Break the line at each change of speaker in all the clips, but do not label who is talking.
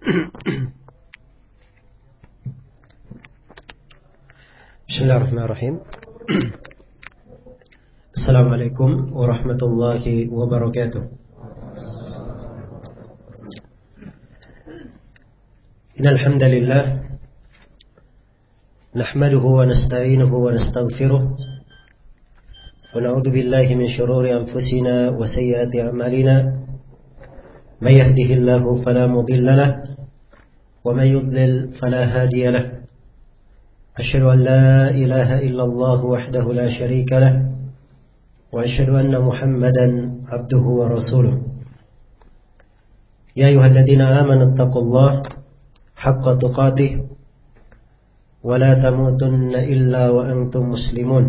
Bismillahirrahmanirrahim. Assalamualaikum warahmatullahi wabarakatuh. Innal hamdalillah nahmaduhu wa nasta'inuhu wa nastaghfiruh wa na'udzu billahi min shururi anfusina wa sayyiati a'malina. May yahdihillahu fala mudilla lahu wa may yudlil fala hadiya lahu. أشهد أن لا إله إلا الله وحده لا شريك له وأشهد أن محمدا عبده ورسوله يا أيها الذين آمنوا اتقوا الله حق تقاته ولا تموتن إلا وأنتم مسلمون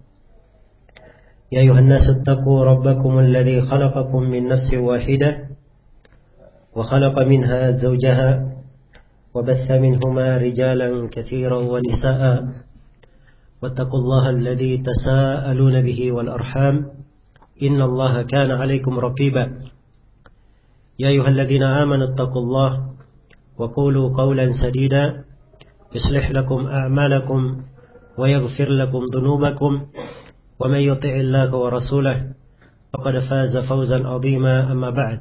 يا أيها الناس اتقوا ربكم الذي خلقكم من نفس واحدة وخلق منها زوجها وبث منهما رجالا كثيرا ونساء واتقوا الله الذي تساءلون به والأرحام إن الله كان عليكم رقيبا يا أيها الذين آمنوا اتقوا الله وقولوا قولا سديدا يصلح لكم أعمالكم ويغفر لكم ذنوبكم ومن يطع الله ورسوله فقد فاز فوزا عظيما أما بعد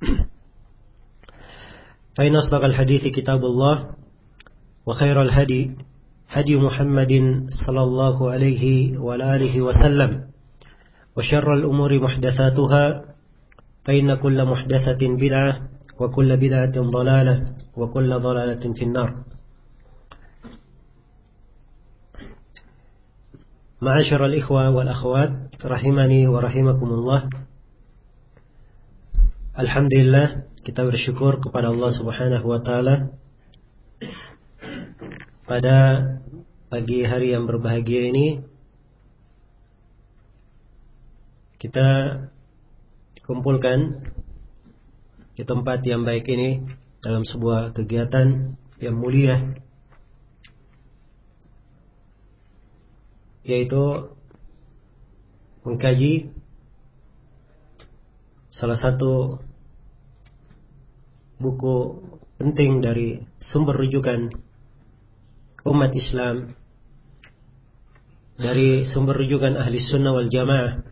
فإن أصدق الحديث كتاب الله وخير الهدي هدي محمد صلى الله عليه وآله وسلم وشر الأمور محدثاتها فإن كل محدثة بدعة وكل بدعة ضلالة وكل ضلالة في النار. معاشر الإخوة والأخوات رحمني ورحمكم الله. Alhamdulillah, kita bersyukur kepada Allah Subhanahu wa taala pada pagi hari yang berbahagia ini kita dikumpulkan di tempat yang baik ini dalam sebuah kegiatan yang mulia, yaitu mengkaji salah satu buku penting dari sumber rujukan umat Islam, dari sumber rujukan ahli sunnah wal jamaah.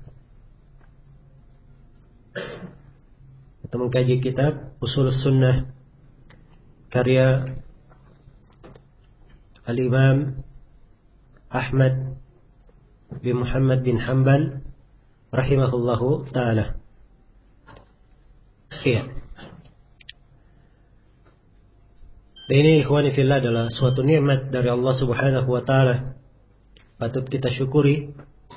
Kita mengkaji kitab Ushul Sunnah karya Al-Imam Ahmad bin Muhammad bin Hanbal rahimahullahu ta'ala. Iya. Dan ini ikhwani fillah adalah suatu nikmat dari Allah Subhanahu wa taala. Patut kita syukuri,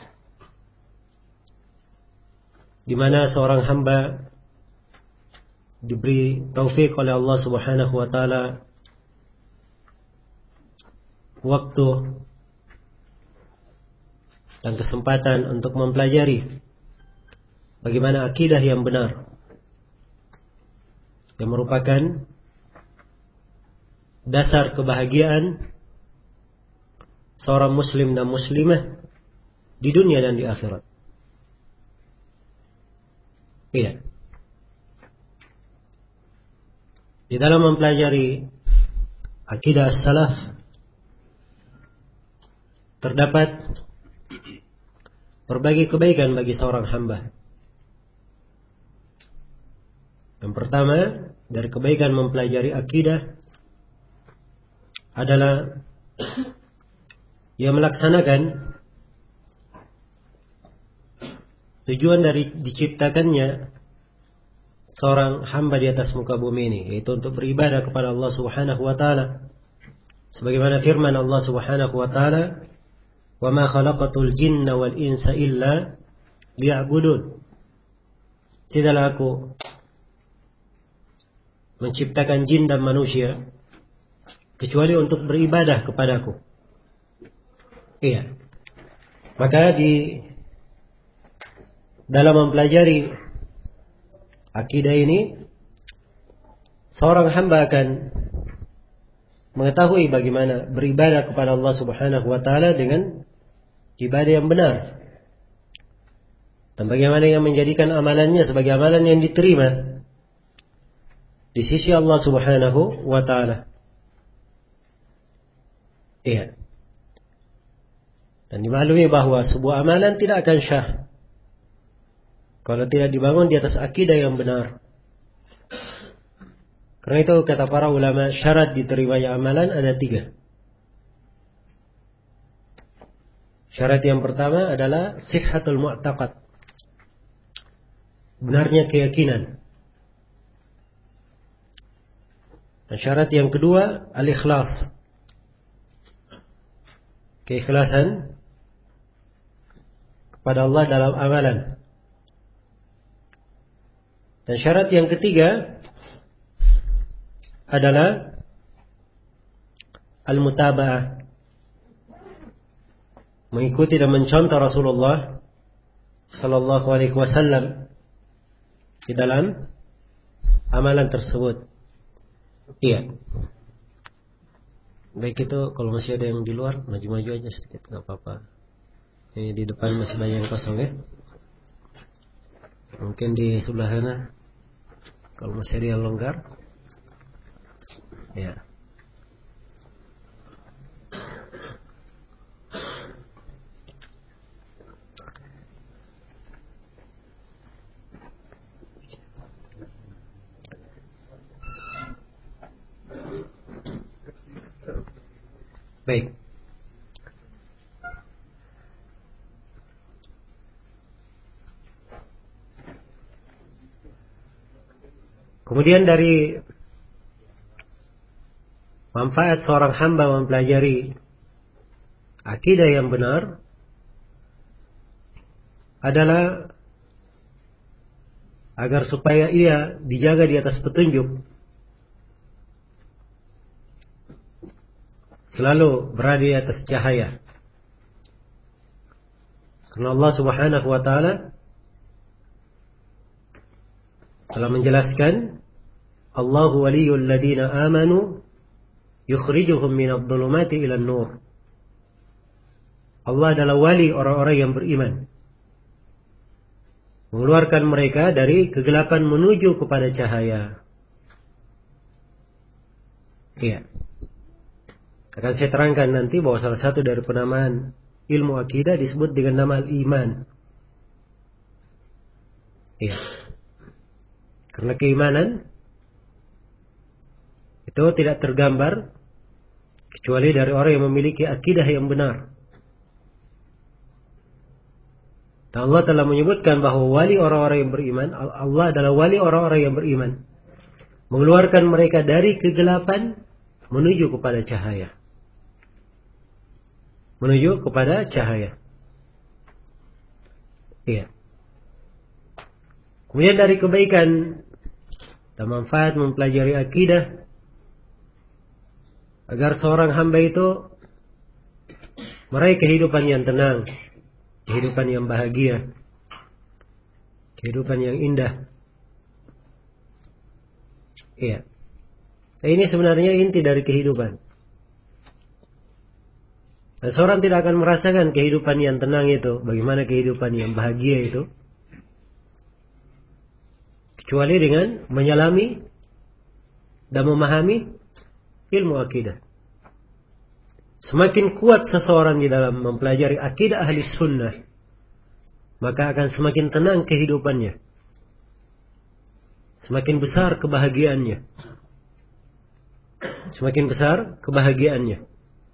di mana seorang hamba diberi taufik oleh Allah Subhanahu wa taala waktu dan kesempatan untuk mempelajari bagaimana akidah yang benar, yang merupakan dasar kebahagiaan seorang muslim dan muslimah di dunia dan di akhirat. Iya. Di dalam mempelajari akidah salaf terdapat berbagai kebaikan bagi seorang hamba. Yang pertama, dari kebaikan mempelajari akidah adalah ia melaksanakan tujuan dari diciptakannya seorang hamba di atas muka bumi ini, yaitu untuk beribadah kepada Allah Subhanahu wa taala. Sebagaimana firman Allah Subhanahu wa taala, "Wa ma khalaqatul jinna wal insa illa liya'budun." Tidaklah aku menciptakan jin dan manusia kecuali untuk beribadah kepadaku. Iya. Maka di dalam mempelajari akidah ini, seorang hamba akan mengetahui bagaimana beribadah kepada Allah Subhanahu wa taala dengan ibadah yang benar, dan bagaimana yang menjadikan amalannya sebagai amalan yang diterima. di sisi Allah Subhanahu wa taala. Iya. Dan dimaklumi bahwa sebuah amalan tidak akan syah kalau tidak dibangun di atas akidah yang benar. Karena itu kata para ulama, syarat diterimanya amalan ada 3. Syarat yang pertama adalah sihhatul mu'taqad, benarnya keyakinan. Dan syarat yang kedua al-ikhlas, keikhlasan kepada Allah dalam amalan. Dan syarat yang ketiga adalah al-mutaba'ah, mengikuti dan mencontoh Rasulullah sallallahu alaihi wasallam di dalam amalan tersebut. Iya. Baik, itu kalau masih ada yang di luar, maju-maju aja sedikit, nggak apa-apa. Ini di depan masih banyak yang kosong ya. Mungkin di sebelah sana kalau masih ada yang longgar. Ya. Baik. Kemudian dari manfaat seorang hamba mempelajari akidah yang benar adalah agar supaya ia dijaga di atas petunjuk, selalu berada di atas cahaya. Karena Allah Subhanahu wa taala telah menjelaskan, Allahu waliyul ladina amanu yukhrijuhum minadh dhulumati ilan nur. Allah adalah wali orang-orang yang beriman, mengeluarkan mereka dari kegelapan menuju kepada cahaya. Iya. Akan saya terangkan nanti bahwa salah satu dari penamaan ilmu akidah disebut dengan nama al-iman. Iya. Karena keimanan itu tidak tergambar kecuali dari orang yang memiliki akidah yang benar. Dan Allah telah menyebutkan bahwa wali orang-orang yang beriman, Allah adalah wali orang-orang yang beriman, mengeluarkan mereka dari kegelapan menuju kepada cahaya. Menuju kepada cahaya. Iya. Kemudian dari kebaikan dan manfaat mempelajari akidah, agar seorang hamba itu meraih kehidupan yang tenang, kehidupan yang bahagia, kehidupan yang indah. Iya. Nah, ini sebenarnya inti dari kehidupan. Dan seorang tidak akan merasakan kehidupan yang tenang itu, bagaimana kehidupan yang bahagia itu, kecuali dengan menyelami dan memahami ilmu akidah. Semakin kuat seseorang di dalam mempelajari akidah ahli sunnah, maka akan semakin tenang kehidupannya, semakin besar kebahagiaannya, semakin besar kebahagiaannya.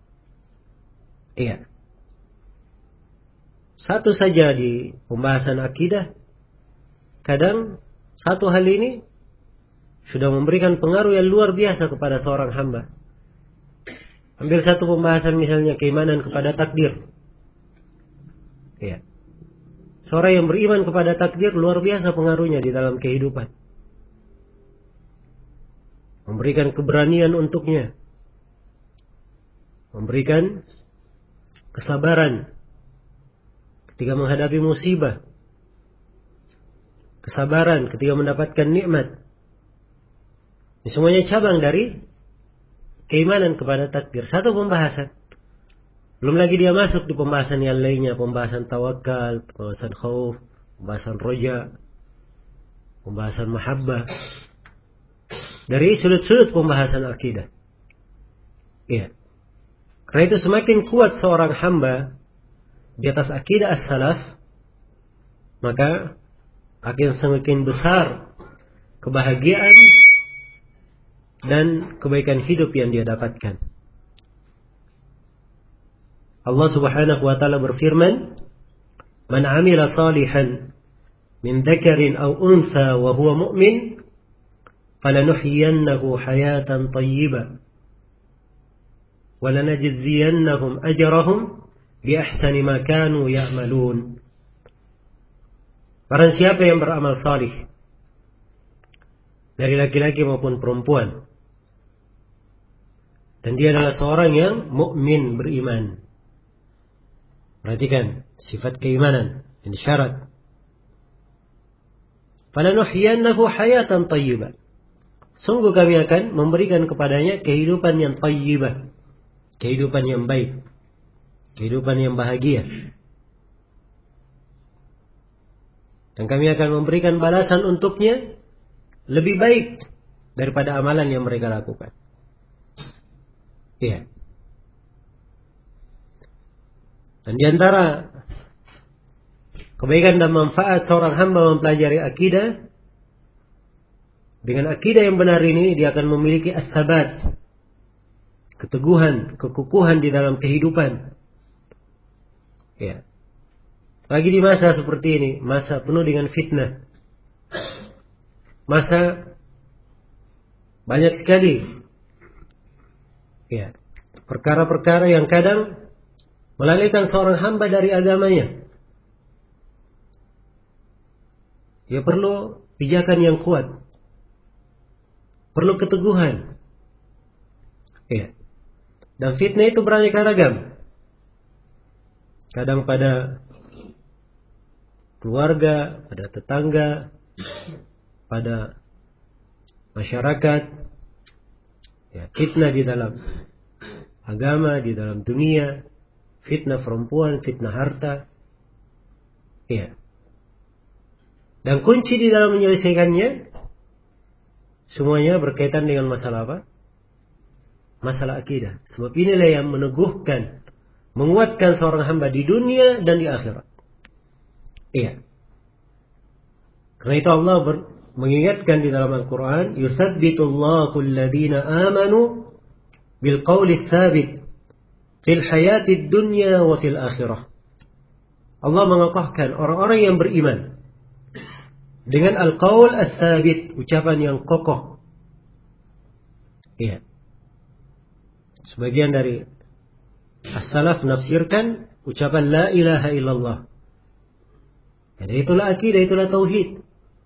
Iya. Satu saja di pembahasan akidah, kadang satu hal ini sudah memberikan pengaruh yang luar biasa kepada seorang hamba. Ambil satu pembahasan misalnya keimanan kepada takdir. Iya. Seorang yang beriman kepada takdir luar biasa pengaruhnya di dalam kehidupan. Memberikan keberanian untuknya. Memberikan kesabaran ketika menghadapi musibah. Kesabaran ketika mendapatkan nikmat. Ini semuanya cabang dari keimanan kepada takdir. Satu pembahasan. Belum lagi dia masuk di pembahasan yang lainnya. Pembahasan tawakal, pembahasan khauf, pembahasan roja, pembahasan mahabbah. dari sudut-sudut pembahasan akidah. Iya. Karena itu semakin kuat seorang hamba di atas akidah as-salaf, maka akan semakin besar kebahagiaan dan kebaikan hidup yang dia dapatkan. Allah Subhanahu wa taala berfirman, "Man 'amila salihan min dzakarin aw untha wa huwa mu'min, falanuhyiyannahu hayatan thayyibah wa lanajziyannahum ajrahum bi ahsani ma kanu ya'malun." Barang siapa yang beramal salih dari laki-laki maupun perempuan, dan dia adalah seorang yang mukmin, beriman. Perhatikan sifat keimanan ini syarat. Falanuhyiyannahu hayatan thayyibah. Sungguh kami akan memberikan kepadanya kehidupan yang thayyibah, kehidupan yang baik, kehidupan yang bahagia. Dan kami akan memberikan balasan untuknya lebih baik daripada amalan yang mereka lakukan. Iya. Dan di antara kebaikan dan manfaat seorang hamba mempelajari akidah, dengan akidah yang benar ini dia akan memiliki as-sabat, keteguhan, kekukuhan di dalam kehidupan. Ya. Lagi di masa seperti ini, masa penuh dengan fitnah, masa banyak sekali ya perkara-perkara yang kadang melalaikan seorang hamba dari agamanya. Dia perlu pijakan yang kuat, perlu keteguhan. Ya. Dan fitnah itu beraneka ragam. Kadang pada keluarga, pada tetangga, pada masyarakat, ya, fitnah di dalam agama, di dalam dunia, fitnah perempuan, fitnah harta, ya. Dan kunci di dalam menyelesaikannya semuanya berkaitan dengan masalah apa? Masalah akidah. Sebab inilah yang meneguhkan, menguatkan seorang hamba di dunia dan di akhirat. Iya. Karena itu Allah mengingatkan di dalam Al-Quran, "Yuthabbitullahu alladhina amanu bil qawli tsabit fil hayatid dunya wa fil akhirah." Allah mengokohkan orang-orang yang beriman dengan al-qaul ats-tsabit, ucapan yang kokoh. Iya. Sebagian dari as-salaf menafsirkan ucapan la ilaha illallah. Dan itulah akidah, itulah tauhid.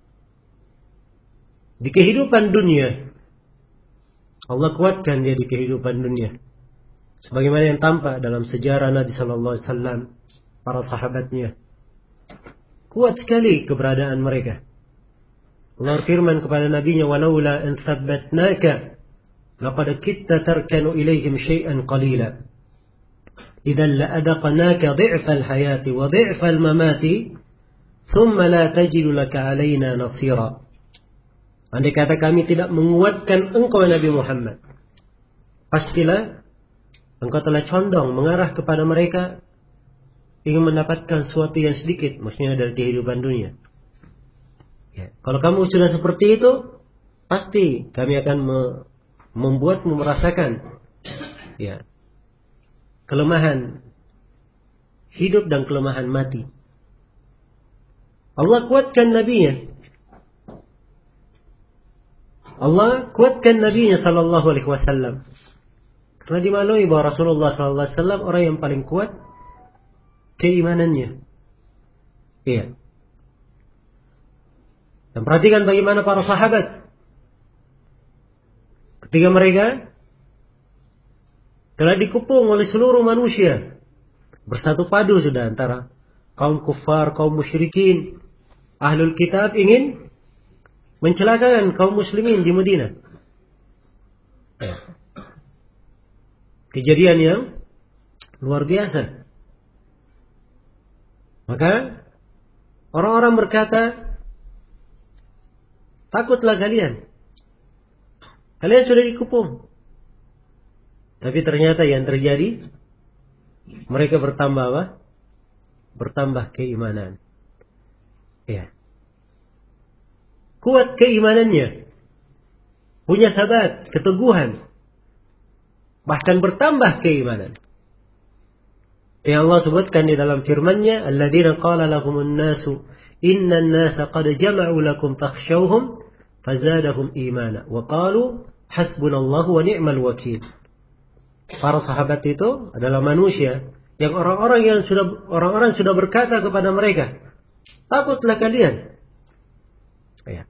Di kehidupan dunia, Allah kuatkan dia di kehidupan dunia. Sebagaimana yang tampak dalam sejarah Nabi Sallallahu Alaihi Wasallam, para sahabatnya, kuat sekali keberadaan mereka. Allah firman kepada Nabinya, "Walaula an thabbatnaka, laqad kitta tarkanu ilaihim syai'an qalila. Idzan la adaqnaka dhi'fal hayati wa dhi'fal mamati, thumma la tajidu laka 'alaina nasira." Andai kata kami tidak menguatkan engkau Nabi Muhammad, pastilah engkau telah condong mengarah kepada mereka ingin mendapatkan sesuatu yang sedikit, maksudnya dari kehidupan dunia. Ya, kalau kamu sudah seperti itu, pasti kami akan membuatmu merasakan ya kelemahan hidup dan kelemahan mati. Allah kuatkan nabinya. Allah kuatkan nabinya sallallahu alaihi wasallam. Karena dimaklumi bahwa Rasulullah sallallahu alaihi wasallam orang yang paling kuat keimanannya. Iya. Dan perhatikan bagaimana para sahabat ketika mereka telah dikepung oleh seluruh manusia, bersatu padu sudah antara kaum kufar, kaum musyrikin, ahlul kitab ingin mencelakakan kaum muslimin di Madinah. Kejadian yang luar biasa. Maka orang-orang berkata, takutlah kalian. Kalian sudah dikepung. Tapi ternyata yang terjadi, mereka bertambah apa? Bertambah keimanan. Ya. Kuat keimanannya. Punya sabat, keteguhan. Bahkan bertambah keimanan. Yang Allah sebutkan di dalam firman-Nya, alladzina qala lahumun nasu innan nasa qad jama'u lakum fakhshawhum fazadahum imana wa qalu hasbunallahu wa ni'mal wakil. Para sahabat itu adalah manusia yang orang-orang sudah berkata kepada mereka, takutlah kalian. Ya.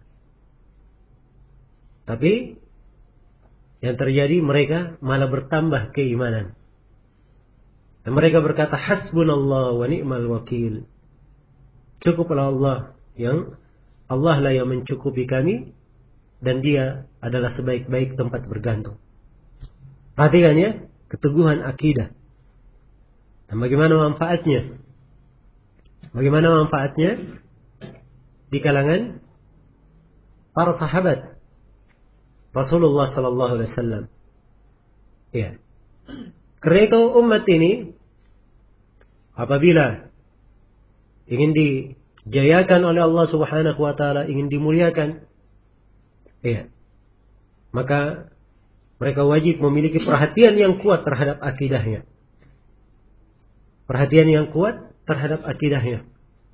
Tapi yang terjadi mereka malah bertambah keimanan. Dan mereka berkata, hasbunallah wa ni'mal wakil. Cukuplah Allah lah yang mencukupi kami, dan Dia adalah sebaik-baik tempat bergantung. Perhatikan ya, keteguhan akidah. Dan bagaimana manfaatnya? Bagaimana manfaatnya di kalangan para sahabat Rasulullah sallallahu alaihi wasallam. Ya. Karena itu umat ini apabila ingin dijayakan oleh Allah Subhanahu wa taala, ingin dimuliakan, ya, maka mereka wajib memiliki perhatian yang kuat terhadap akidahnya. Perhatian yang kuat terhadap akidahnya.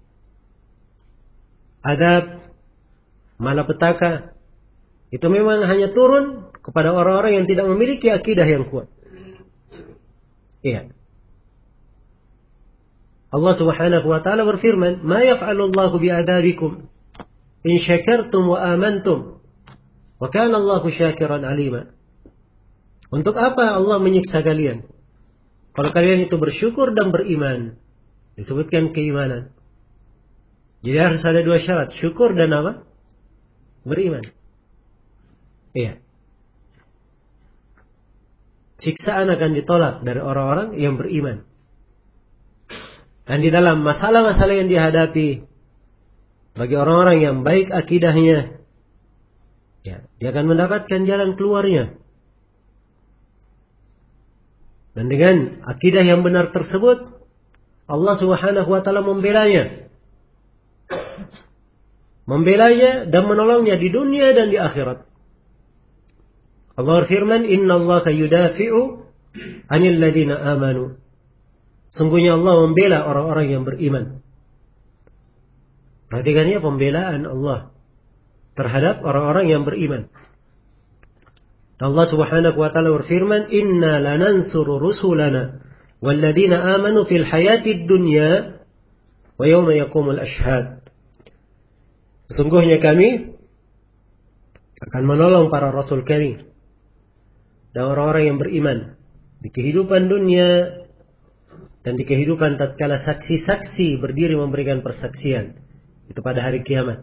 Adab, malapetaka itu memang hanya turun kepada orang-orang yang tidak memiliki akidah yang kuat. Iya. Allah Subhanahu wa taala berfirman, "Ma yaf'alu Allahu bi'adabikum in syakartum wa amantum wa kana Allahu syakiran 'alima." Untuk apa Allah menyiksa kalian? Kalau kalian itu bersyukur dan beriman. Disebutkan keimanan. Jadi harus ada dua syarat, syukur dan apa? Beriman. Iya. Siksaan akan ditolak dari orang-orang yang beriman. Dan di dalam masalah-masalah yang dihadapi, bagi orang-orang yang baik akidahnya, ya, dia akan mendapatkan jalan keluarnya. Dan dengan akidah yang benar tersebut, Allah Subhanahu wa taala membelanya. Membelanya dan menolongnya di dunia dan di akhirat. Allah berfirman, "Innallaha yudafi'u 'anil ladzina amanu." Sungguhnya Allah membela orang-orang yang beriman. Perhatikan ya, pembelaan Allah terhadap orang-orang yang beriman. Allah Subhanahu wa taala berfirman, "Inna lanansuru rusulana walladzina amanu fil hayatid dunya wa yawma yaqumul ashhad." Sungguhnya kami akan menolong para rasul kami dan orang-orang yang beriman di kehidupan dunia dan di kehidupan tatkala saksi-saksi berdiri memberikan persaksian, itu pada hari kiamat.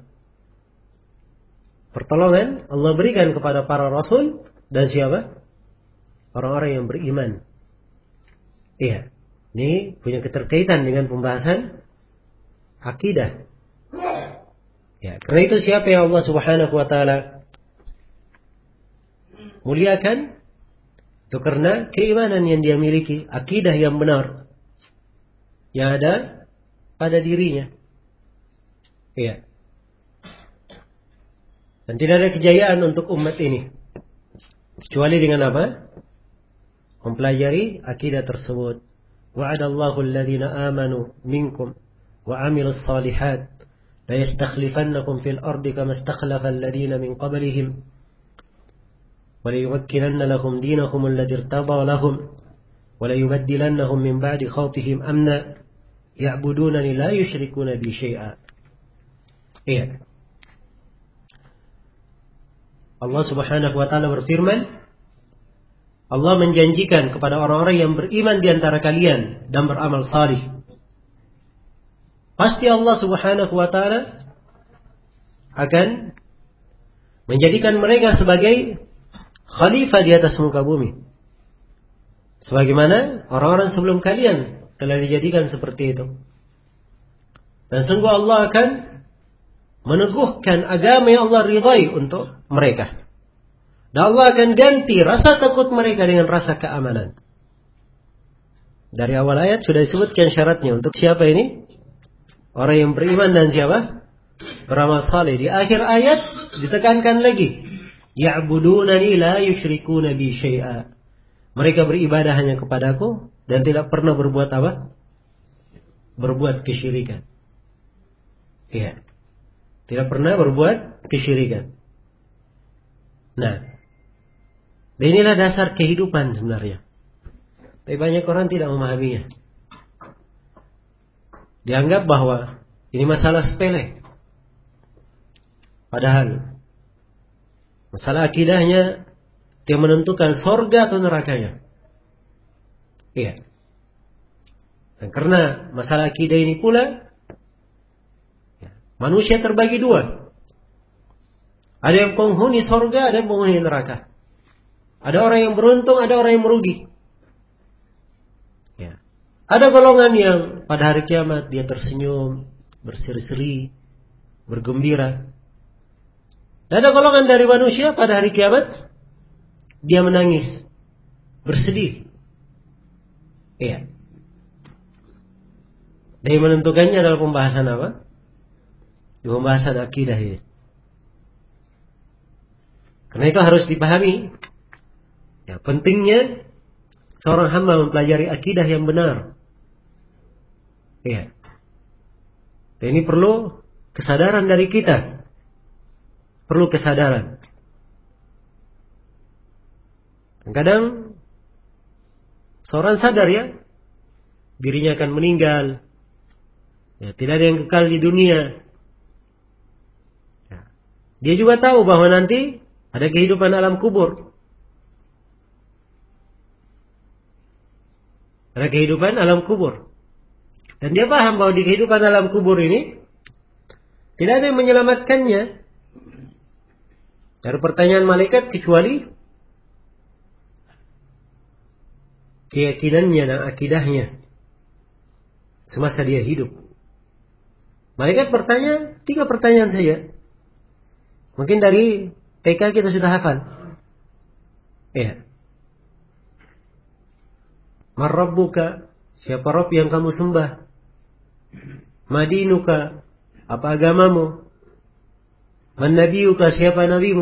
Pertolongan Allah berikan kepada para rasul dan siapa? Orang-orang yang beriman. Iya, ini punya keterkaitan dengan pembahasan akidah. Ya, karena itu siapa yang Allah Subhanahu wa taala muliakan? Itu karena keimanan yang dia miliki, akidah yang benar yang ada pada dirinya. Iya. Dan tidak ada kejayaan untuk umat ini kecuali dengan apa? Mempelajari akidah tersebut. Wa'adallahu alladhina amanu minkum wa 'amilus shalihat la yastakhlifannakum fil ardi kama istakhlafa alladhina min qablihim وَلَيُمَكِّنَنَّ لَهُمْ دِينَهُمُ الَّذِي ارْتَضَىٰ لَهُمْ وَلَيُبَدِّلَنَّهُمْ مِنْ بَعْدِ خَوْفِهِمْ أَمْنًا يَعْبُدُونَنِي لَا يُشْرِكُونَ بِي شَيْئًا. Iya. Allah Subhanahu wa taala berfirman, Allah menjanjikan kepada orang-orang yang beriman di antara kalian dan beramal salih, pasti Allah Subhanahu wa taala akan menjadikan mereka sebagai khalifah di atas muka bumi. Sebagaimana orang-orang sebelum kalian telah dijadikan seperti itu. Dan sungguh Allah akan meneguhkan agama yang Allah ridhai untuk mereka. Dan Allah akan ganti rasa takut mereka dengan rasa keamanan. Dari awal ayat sudah disebutkan syaratnya. Untuk siapa ini? Orang yang beriman dan siapa? Beramal saleh. Di akhir ayat ditekankan lagi. Ya'budunani la yusyrikuna bi syai'a. Mereka beribadah hanya kepadaku dan tidak pernah berbuat apa? Berbuat kesyirikan. Iya. Tidak pernah berbuat kesyirikan. Nah, dan inilah dasar kehidupan sebenarnya. Tapi banyak orang tidak memahaminya. Dianggap bahwa ini masalah sepele. Padahal masalah akidahnya dia menentukan sorga atau nerakanya. Iya. Dan karena masalah akidah ini pula, manusia terbagi dua. Ada yang penghuni sorga, ada yang penghuni neraka. Ada orang yang beruntung, ada orang yang merugi. Ya. Ada golongan yang pada hari kiamat dia tersenyum, berseri-seri, bergembira. Dan ada golongan dari manusia pada hari kiamat dia menangis, bersedih. Iya. Dan yang menentukannya adalah pembahasan apa? Di pembahasan akidah ini. Karena itu harus dipahami. Ya, pentingnya seorang hamba mempelajari akidah yang benar. Iya. Dan ini perlu kesadaran dari kita. Perlu kesadaran. Kadang seorang sadar ya, dirinya akan meninggal. Ya, tidak ada yang kekal di dunia. Ya. Dia juga tahu bahwa nanti ada kehidupan alam kubur. Ada kehidupan alam kubur. Dan dia paham bahwa di kehidupan alam kubur ini tidak ada yang menyelamatkannya dari pertanyaan malaikat kecuali keyakinannya dan akidahnya semasa dia hidup. Malaikat bertanya 3 pertanyaan saja. Mungkin dari TK kita sudah hafal. Ya. Man rabbuka? Siapa Rabb yang kamu sembah? Madinuka? Apa agamamu? Man nabiyuka? Siapa nabimu?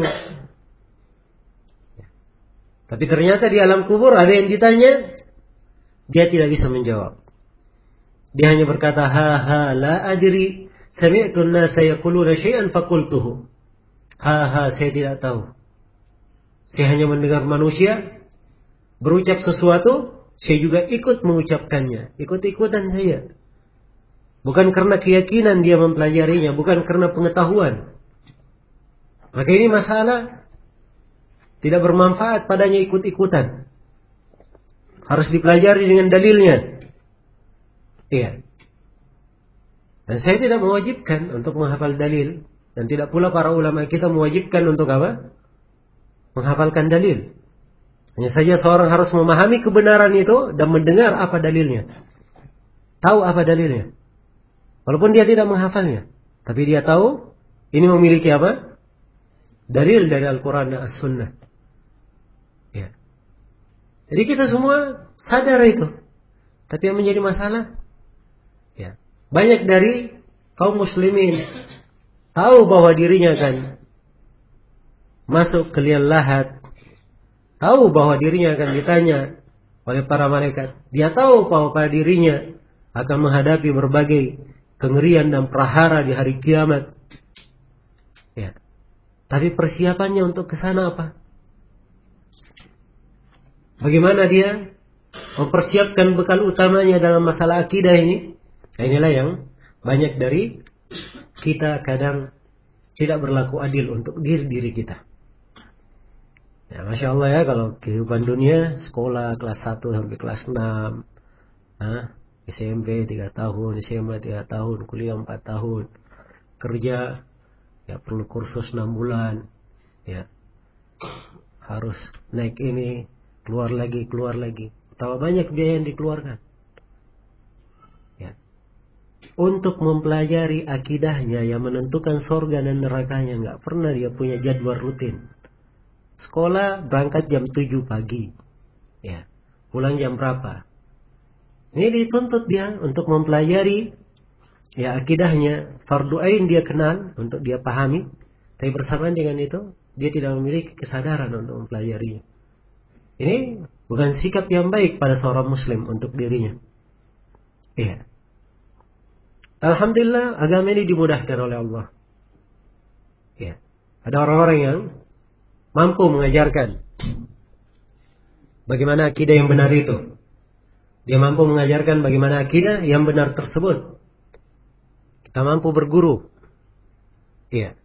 Tapi ternyata di alam kubur ada yang ditanya, dia tidak bisa menjawab. Dia hanya berkata, ha la adri, sami'tu an-nasa yaquluna syai'an faqultuhu. Saya tidak tahu. Saya hanya mendengar manusia berucap sesuatu, saya juga ikut mengucapkannya, ikut-ikutan saya. Bukan karena keyakinan dia mempelajarinya, bukan karena pengetahuan. Maka ini masalah tidak bermanfaat padanya ikut-ikutan. Harus dipelajari dengan dalilnya. Iya. Dan saya tidak mewajibkan untuk menghafal dalil. Dan tidak pula para ulama kita mewajibkan untuk apa? Menghafalkan dalil. Hanya saja seorang harus memahami kebenaran itu dan mendengar apa dalilnya. Tahu apa dalilnya. Walaupun dia tidak menghafalnya. Tapi dia tahu ini memiliki apa? Dalil dari Al-Quran dan As-Sunnah. Ya. Jadi kita semua sadar itu. Tapi yang menjadi masalah, ya, banyak dari kaum muslimin tahu bahwa dirinya akan masuk ke liang lahat, tahu bahwa dirinya akan ditanya oleh para malaikat. Dia tahu bahwa pada dirinya akan menghadapi berbagai kengerian dan prahara di hari kiamat. Ya. Tapi persiapannya untuk ke sana apa? Bagaimana dia mempersiapkan bekal utamanya dalam masalah akidah ini? Nah, inilah yang banyak dari kita kadang tidak berlaku adil untuk diri kita. Ya, Masya Allah ya, kalau kehidupan dunia, sekolah kelas 1 sampai kelas 6, SMP 3 tahun, SMA 3 tahun, kuliah 4 tahun, kerja, ya perlu kursus 6 bulan, ya harus naik ini, keluar lagi. Betapa banyak biaya yang dikeluarkan. Ya. Untuk mempelajari akidahnya yang menentukan surga dan nerakanya, nggak pernah dia punya jadwal rutin. Sekolah berangkat jam 7 pagi. Ya. Pulang jam berapa? Ini dituntut dia untuk mempelajari ya akidahnya. Fardu ain dia kenal untuk dia pahami. Tapi bersamaan dengan itu, dia tidak memiliki kesadaran untuk mempelajarinya. Ini bukan sikap yang baik pada seorang muslim untuk dirinya. Iya. Alhamdulillah agama ini dimudahkan oleh Allah. Iya. Ada orang-orang yang mampu mengajarkan bagaimana akidah yang benar itu. Dia mampu mengajarkan bagaimana akidah yang benar tersebut. Kita mampu berguru. Iya.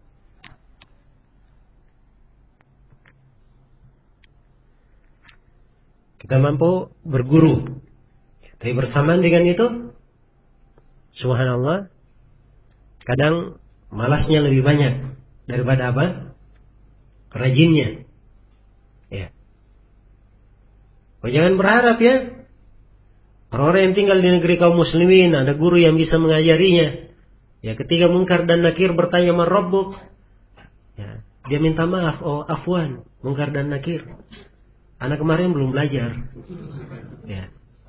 Kita mampu berguru. Tapi bersamaan dengan itu, subhanallah, kadang malasnya lebih banyak daripada apa? Rajinnya. Ya. Jangan berharap ya. Orang-orang yang tinggal di negeri kaum muslimin, ada guru yang bisa mengajarinya. Ya, ketika Munkar dan Nakir bertanya man rabbuk, ya, dia minta maaf, oh afwan, Munkar dan Nakir. Anak kemarin belum belajar. Ya.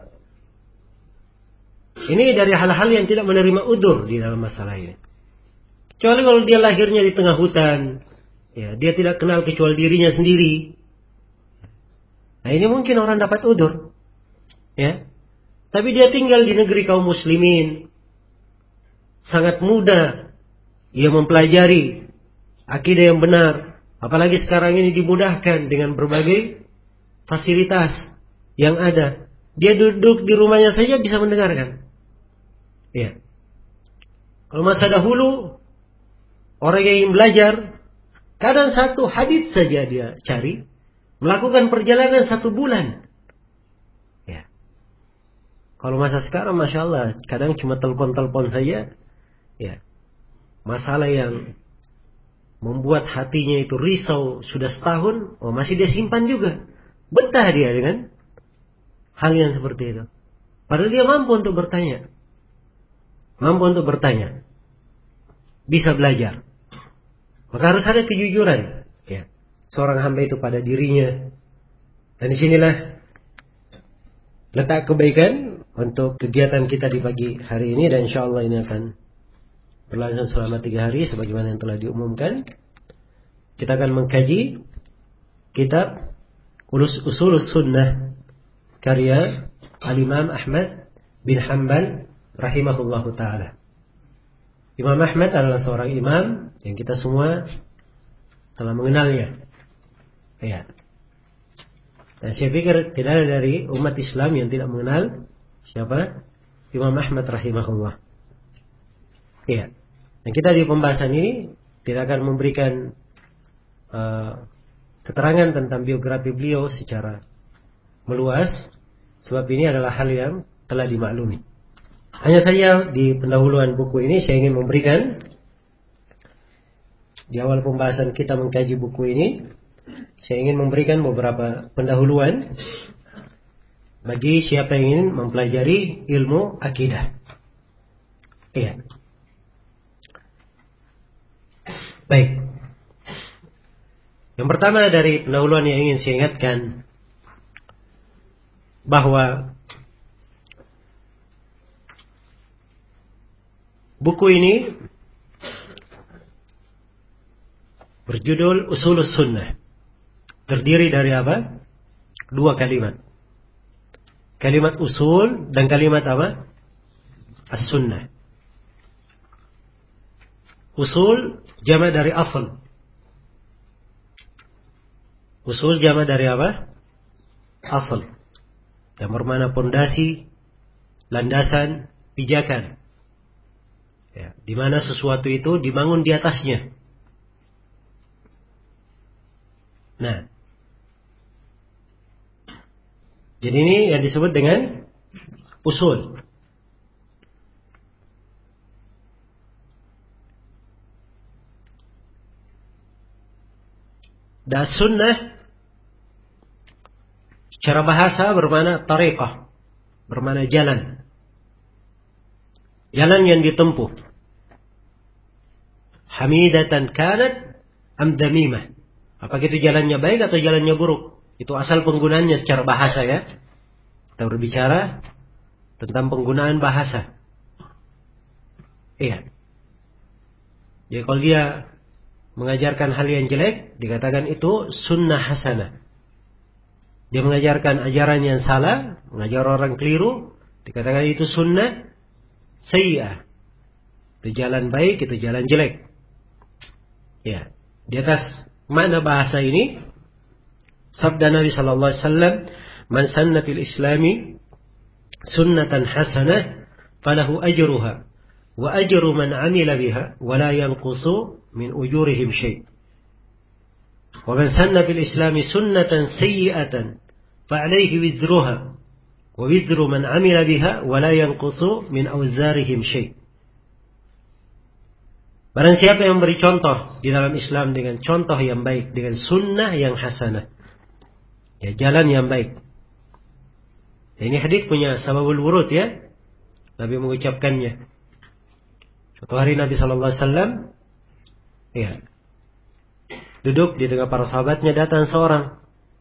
Ini dari hal-hal yang tidak menerima udzur di dalam masalah ini. Kecuali kalau dia lahirnya di tengah hutan, ya, dia tidak kenal kecuali dirinya sendiri. Nah, ini mungkin orang dapat udzur. Ya. Tapi dia tinggal di negeri kaum muslimin. Sangat mudah ia mempelajari akidah yang benar. Apalagi sekarang ini dimudahkan dengan berbagai fasilitas yang ada. Dia duduk di rumahnya saja bisa mendengarkan. Ya. Kalau masa dahulu, orang yang ingin belajar, kadang satu hadits saja dia cari, melakukan perjalanan 1 bulan. Ya. Kalau masa sekarang, Masya Allah, kadang cuma telepon-telepon saja. Ya. Masalah yang membuat hatinya itu risau sudah setahun, oh masih dia simpan juga. Betah dia dengan hal yang seperti itu. Padahal dia mampu untuk bertanya. Mampu untuk bertanya. Bisa belajar. Maka harus ada kejujuran. Ya. Seorang hamba itu pada dirinya. Dan disinilah letak kebaikan untuk kegiatan kita di pagi hari ini. Dan insya Allah ini akan berlangsung selama 3 hari. Sebagaimana yang telah diumumkan. Kita akan mengkaji kitab Usulus Sunnah karya Al-Imam Ahmad bin Hanbal rahimahullahu ta'ala. Imam Ahmad adalah seorang imam yang kita semua telah mengenalnya. Ya. Dan saya pikir tidak ada dari umat Islam yang tidak mengenal siapa? Imam Ahmad rahimahullah. Ya. Dan kita di pembahasan ini tidak akan memberikan keterangan tentang biografi beliau secara meluas, sebab ini adalah hal yang telah dimaklumi. Hanya saja di pendahuluan buku ini saya ingin memberikan, di awal pembahasan kita mengkaji buku ini, saya ingin memberikan beberapa pendahuluan bagi siapa yang ingin mempelajari ilmu akidah. Iya. Baik. Yang pertama dari pendahuluan yang ingin saya ingatkan, bahwa buku ini berjudul Usulus Sunnah. Terdiri dari apa? 2 kalimat. Kalimat usul dan kalimat apa? As-Sunnah. Usul jamak dari asal. Usul jamak dari apa? Asal. Yang bermakna pondasi, landasan, pijakan. Ya, di mana sesuatu itu dibangun di atasnya. Nah, jadi ini yang disebut dengan usul. Dan sunnah secara bahasa bermakna tariqah, bermakna jalan. Jalan yang ditempuh. Hamidatan kanat am damimah. Apakah itu jalannya baik atau jalannya buruk? Itu asal penggunaannya secara bahasa ya. Kita berbicara tentang penggunaan bahasa. Iya. Jadi kalau dia mengajarkan hal yang jelek, dikatakan itu sunnah hasanah. Dia mengajarkan ajaran yang salah, mengajar orang keliru, dikatakan itu sunnah sayyi'ah. Itu jalan baik, itu jalan jelek. Ya. Di atas makna bahasa ini, sabda Nabi sallallahu alaihi wasallam, "Man sanna fil Islami sunnatan hasanah, falahu ajruha wa ajru man 'amila biha wa la yanqusu min ujurihim syai'. Wa man sanna fil Islami sunnatan sayyi'atan, fa 'alaihi wizruha wa wizru man 'amila biha wa la yanqusu min awzarihim syai'." Barang siapa yang beri contoh di dalam Islam dengan contoh yang baik, dengan sunnah yang hasanah, ya, jalan yang baik. Ya, ini hadis punya sababul wurud ya. Nabi mengucapkannya. Suatu hari Nabi sallallahu alaihi wasallam ya, duduk di tengah para sahabatnya, datang seorang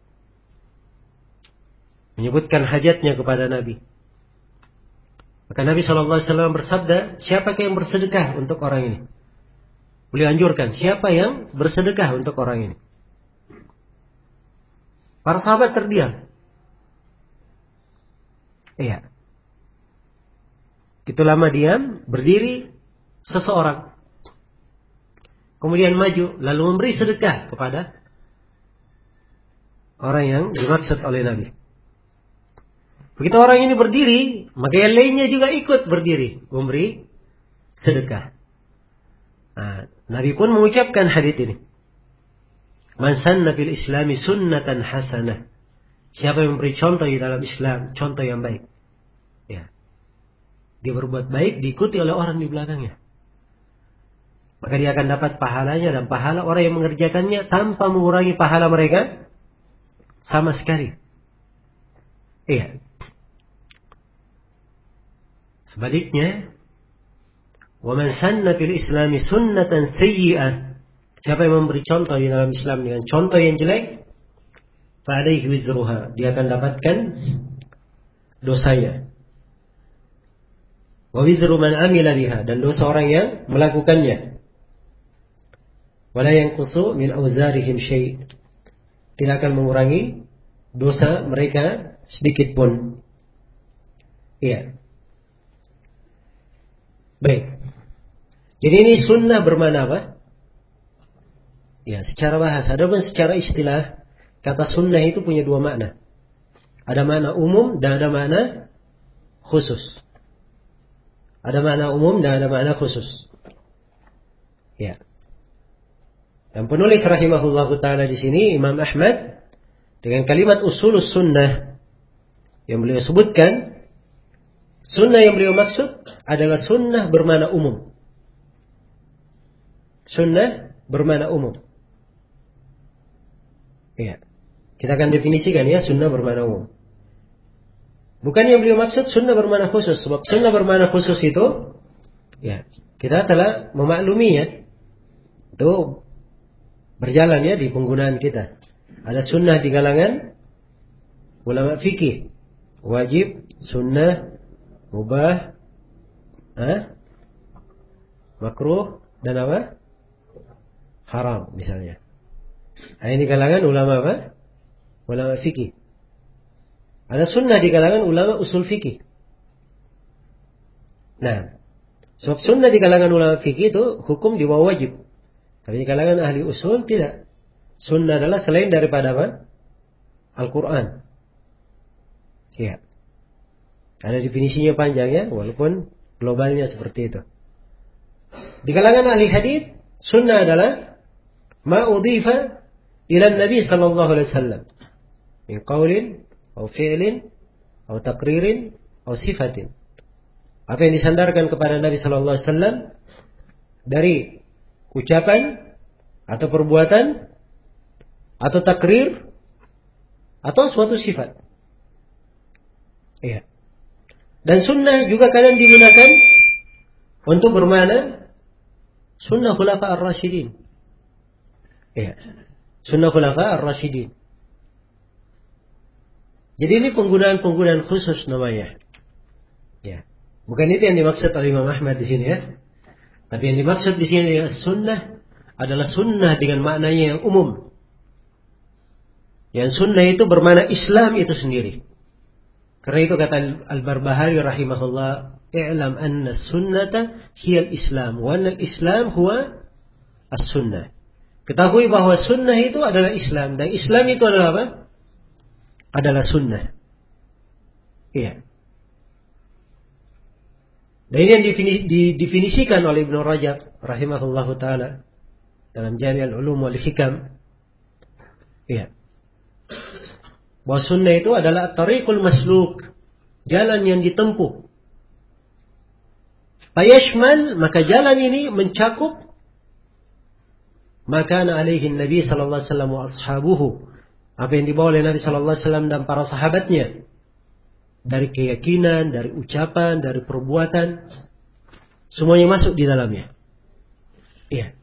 menyebutkan hajatnya kepada Nabi. Maka Nabi sallallahu alaihi wasallam bersabda, "Siapakah yang bersedekah untuk orang ini?" Beliau anjurkan, siapa yang bersedekah untuk orang ini? Para sahabat terdiam. Iya. Gitu lama diam, berdiri seseorang. Kemudian maju, lalu memberi sedekah kepada orang yang dimaksud oleh Nabi. Begitu orang ini berdiri, maka yang lainnya juga ikut berdiri, memberi sedekah. Nah, Nabi pun mengucapkan hadits ini. Man sanna fil Islami sunnatan hasanah. Siapa yang memberi contoh di dalam Islam, contoh yang baik. Ya. Dia berbuat baik, diikuti oleh orang di belakangnya. Maka dia akan dapat pahalanya dan pahala orang yang mengerjakannya tanpa mengurangi pahala mereka sama sekali. Iya. Sebaliknya, وَمَنْ سَنَّ فِي الْإِسْلَامِ سُنَّةً سَيِّئَةً. Siapa yang memberi contoh di dalam Islam dengan contoh yang jelek, فَعَلَيْهِ وِزْرُهَا. Dia akan dapatkan dosanya. وَوِزْرُ مَنْ عَمِلَ بِهَا. Dan dosa orang yang melakukannya. وَلَا يَنْقُصُ مِنْ أَوْزَارِهِمْ شَيْءٍ. Tidak akan mengurangi dosa mereka sedikit pun. Iya. Baik. Jadi ini sunnah bermakna apa? Ya, secara bahasa. Adapun secara istilah, kata sunnah itu punya dua makna. Ada makna umum dan ada makna khusus. Ada makna umum dan ada makna khusus. Ya. Dan penulis rahimahullah ta'ala di sini, Imam Ahmad, dengan kalimat usulus sunnah yang beliau sebutkan, sunnah yang beliau maksud adalah sunnah bermakna umum. Sunnah bermakna umum. Ya. Kita akan definisikan ya sunnah bermakna umum. Bukan yang beliau maksud sunnah bermakna khusus. Sebab sunnah bermakna khusus itu, ya, kita telah memakluminya. Itu berjalan ya di penggunaan kita. Ada sunnah di kalangan ulama fikih. Wajib, sunnah, mubah, makruh, dan apa? Haram misalnya. Nah, ini kalangan ulama apa? Ulama fikih. Ada sunnah di kalangan ulama usul fikih. Nah, sebab sunnah di kalangan ulama fikih itu hukum di bawah wajib. Tapi di kalangan ahli usul tidak. Sunnah adalah selain daripada apa? Al-Quran. Ya. Ada definisinya panjang ya, walaupun globalnya seperti itu. Di kalangan ahli hadits, sunnah adalah ma udhifa ila Nabi sallallahu alaihi wasallam min qaulin atau fi'lin atau taqririn atau sifatin. Apa yang disandarkan kepada Nabi sallallahu alaihi wasallam dari ucapan atau perbuatan atau takrir atau suatu sifat. Iya. Dan sunnah juga kadang digunakan untuk bermakna sunnah khulafa ar-rasyidin. Iya. Sunnah Khulafa Ar-Rasyidin. Jadi ini penggunaan khusus namanya. Ya. Bukan itu yang dimaksud oleh Imam Ahmad di sini ya. Tapi yang dimaksud di sini sunnah adalah sunnah dengan maknanya yang umum. Yang sunnah itu bermakna Islam itu sendiri. Karena itu kata Al-Barbahari rahimahullah, "I'lam anna sunnata hiya al-Islam, wa anna al-Islam huwa as-sunnah." Ketahui bahwa sunnah itu adalah Islam, dan Islam itu adalah apa? Adalah sunnah. Iya. Dan ini yang didefinisikan oleh Ibnu Rajab rahimahullahu taala dalam Jami' al-Ulum wal Hikam. Iya. Bahwa sunnah itu adalah tariqul masluk, jalan yang ditempuh. Fayashmal, maka jalan ini mencakup maka alaihi Nabi sallallahu alaihi wasallam wa ashabuhu, apa yang dibawa oleh Nabi sallallahu alaihi wasallam dan para sahabatnya. Dari keyakinan, dari ucapan, dari perbuatan, semuanya masuk di dalamnya. Iya.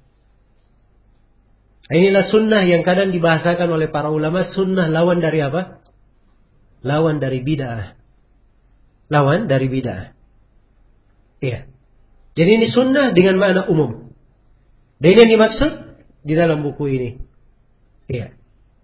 Inilah sunnah yang kadang dibahasakan oleh para ulama, sunnah lawan dari apa? Lawan dari bid'ah. Lawan dari bid'ah. Iya. Jadi ini sunnah dengan makna umum. Dan ini yang dimaksud di dalam buku ini. Iya.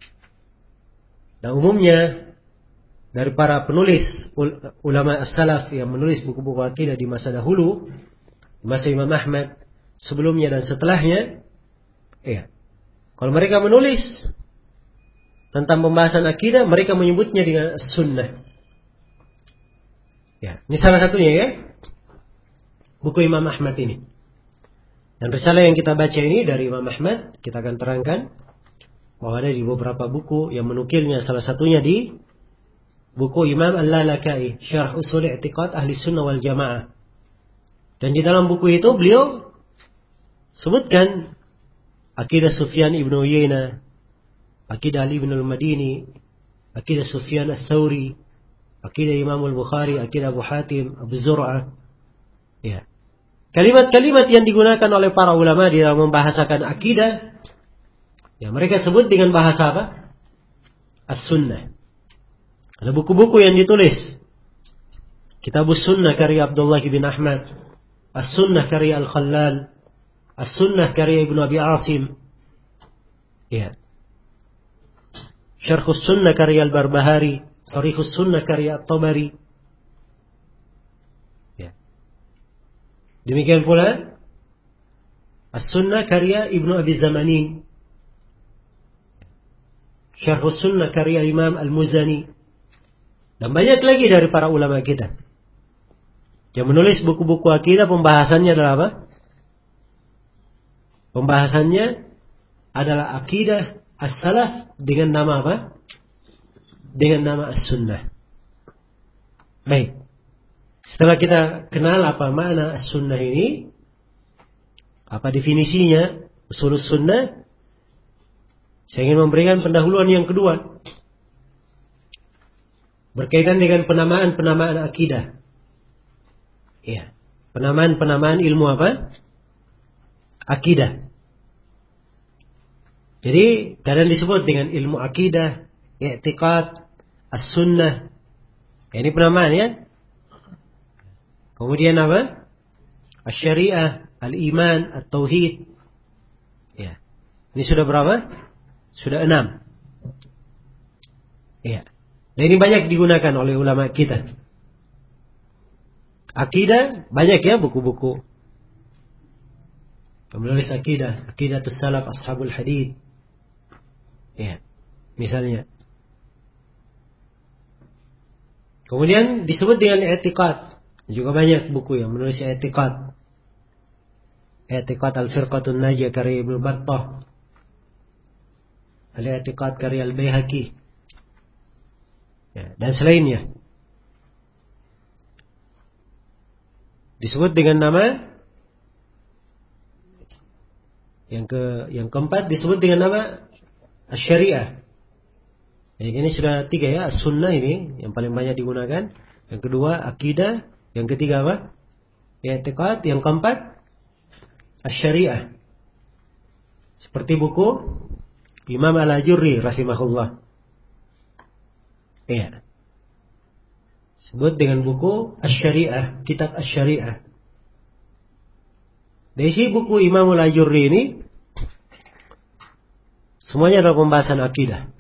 Dan umumnya dari para penulis ulama as-salaf yang menulis buku-buku akidah di masa dahulu, di masa Imam Ahmad, sebelumnya dan setelahnya, iya. Kalau mereka menulis tentang pembahasan akidah, mereka menyebutnya dengan sunnah. Ya, ini salah satunya ya, buku Imam Ahmad ini. Dan risalah yang kita baca ini dari Imam Ahmad, kita akan terangkan bahwa ada di beberapa buku yang menukilnya, salah satunya di buku Imam Al-Lalaka'i, Syarh Usul I'tiqad Ahli Sunnah wal Jamaah. Dan di dalam buku itu beliau sebutkan akidah Sufyan ibn Uyainah, akidah Ali ibn al-Madini, akidah Sufyan al-Thawri, akidah Imam al-Bukhari, akidah Abu Hatim, Abu Zur'ah. Ya. Kalimat-kalimat yang digunakan oleh para ulama di dalam membahasakan akidah, ya mereka sebut dengan bahasa apa? As-Sunnah. Ada buku-buku yang ditulis. Kitabus Sunnah karya Abdullah bin Ahmad, As-Sunnah karya Al-Khallal, As-Sunnah karya Ibnu Abi Asim. Ya. Syarhus Sunnah karya Al-Barbahari, Sharihus Sunnah karya At-Tabari. Ya. Demikian pula As-Sunnah karya Ibnu Abi Zamanin, Syarhus Sunnah karya Imam Al-Muzani. Dan banyak lagi dari para ulama kita yang menulis buku-buku akidah. Pembahasannya adalah apa? Pembahasannya adalah akidah as-salaf dengan nama apa? Dengan nama as-sunnah. Baik. Setelah kita kenal apa makna as-sunnah ini, apa definisinya, usulus sunnah, saya ingin memberikan pendahuluan yang kedua berkaitan dengan penamaan-penamaan akidah. Ya, penamaan-penamaan ilmu apa? Akidah. Jadi kadang disebut dengan ilmu akidah, i'tiqad, as-sunnah. Ini penamaan ya. Kemudian apa? Asy-syariah, al-iman, at-tauhid. Ya. Ini sudah berapa? Sudah 6. Ya. Dan ini banyak digunakan oleh ulama kita. Akidah banyak ya buku-buku. Penulis akidah, Aqidatus Salaf Ashabul Hadith. Ya, misalnya. Kemudian disebut dengan i'tiqad. Juga banyak buku yang menulis i'tiqad. I'tiqad Al-Firqatun Najiyah karya Ibnu Battah. Al-i'tiqad karya Al-Baihaqi. Ya, dan selainnya. Disebut dengan nama yang keempat disebut dengan nama Asy-Syariah. Jadi ini sudah 3 ya, As-Sunnah ini yang paling banyak digunakan. Yang kedua akidah, yang ketiga apa? I'tiqad, yang keempat Asy-Syariah. Seperti buku Imam Al-Ajurri rahimahullah. Iya. Sebut dengan buku Asy-Syariah, kitab Asy-Syariah. Dari isi buku Imam Al-Ajurri ini semuanya adalah pembahasan akidah.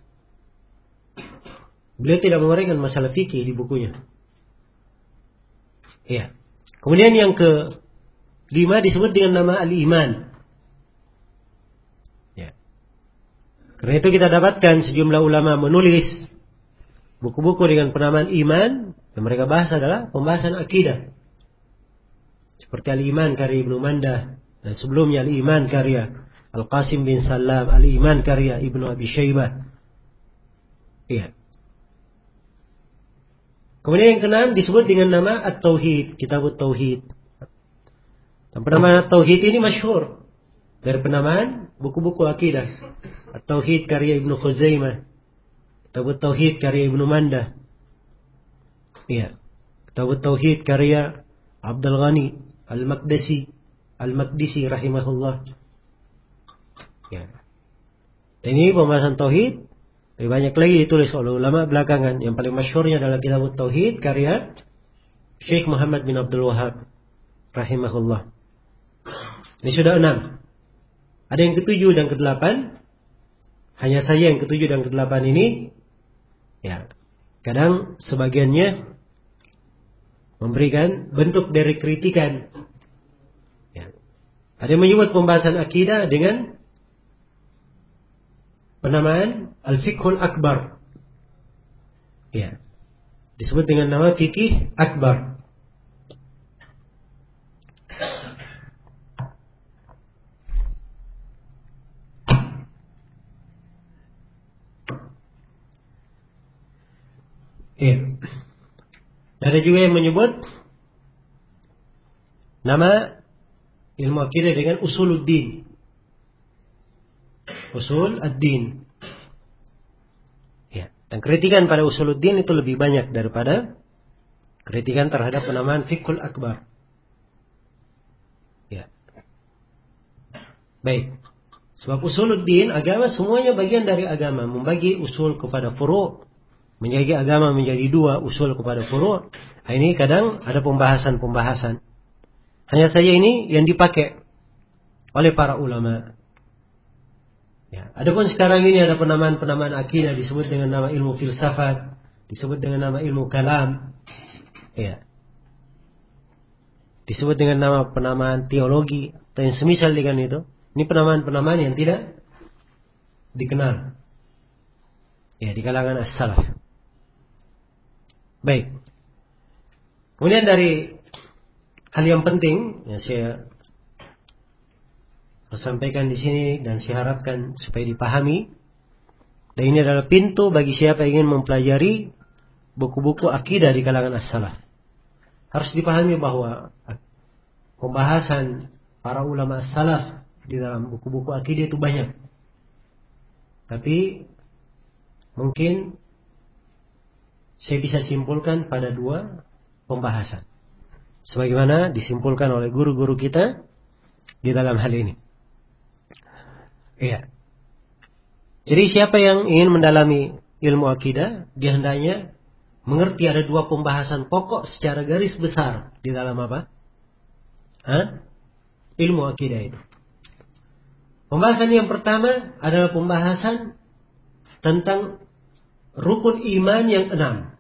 Beliau tidak menguraikan masalah fikih di bukunya. Iya. Kemudian yang ke-5 disebut dengan nama Al-Iman. Ya. Karena itu kita dapatkan sejumlah ulama menulis buku-buku dengan penamaan iman yang mereka bahas adalah pembahasan akidah. Seperti Al-Iman karya Ibnu Mandah, dan sebelumnya Al-Iman karya Al-Qasim bin Salam, Al-Iman karya Ibnu Abi Syaibah. Iya. Kemudian yang ke-6 disebut dengan nama At-Tauhid, Kitab At-Tauhid. Dan penamaan At-Tauhid ini masyhur dari penamaan buku-buku akidah. At-Tauhid karya Ibnu Khuzaimah, Kitab At-Tauhid karya Ibnu Mandah. Iya. Kitab At-Tauhid karya Abdul Ghani Al-Maqdisi rahimahullah. Ya. Dan ini pembahasan tauhid lebih banyak lagi ditulis oleh ulama belakangan. Yang paling masyhurnya adalah Kitab Tauhid karya Syekh Muhammad bin Abdul Wahhab rahimahullah. Ini sudah 6. Ada yang ke-7 dan ke-8. Hanya saja yang ke-7 dan ke-8 ini ya, kadang sebagiannya memberikan bentuk dari kritikan. Ya. Ada yang menyebut pembahasan akidah dengan penamaan Al-Fiqhul Akbar. Ya. Disebut dengan nama fikih akbar. Ya. Ada juga yang menyebut nama ilmu akidah dengan usuluddin. Usul ad-din. Ya, dan kritikan pada usuluddin itu lebih banyak daripada kritikan terhadap penamaan fiqhul akbar. Ya. Baik. Sebab usuluddin, agama semuanya bagian dari agama, membagi usul kepada furu', menjadi agama menjadi 2, usul kepada furu'. Nah, ini kadang ada pembahasan-pembahasan. Hanya saja ini yang dipakai oleh para ulama. Ya, adapun sekarang ini ada penamaan-penamaan akidah disebut dengan nama ilmu filsafat, disebut dengan nama ilmu kalam, ya, disebut dengan nama penamaan teologi dan semisal dengan itu. Ini penamaan-penamaan yang tidak dikenal, ya, di kalangan as-salaf. Baik. Kemudian dari hal yang penting yang saya sampaikan di sini dan saya harapkan supaya dipahami, dan ini adalah pintu bagi siapa yang ingin mempelajari buku-buku akidah di kalangan as-salaf. Harus dipahami bahwa pembahasan para ulama as-salaf di dalam buku-buku akidah itu banyak. Tapi mungkin saya bisa simpulkan pada 2 pembahasan, sebagaimana disimpulkan oleh guru-guru kita di dalam hal ini. Iya. Jadi siapa yang ingin mendalami ilmu akidah, dia hendaknya mengerti ada 2 pembahasan pokok secara garis besar di dalam apa? Ilmu akidah itu. Pembahasan yang pertama adalah pembahasan tentang rukun iman yang 6.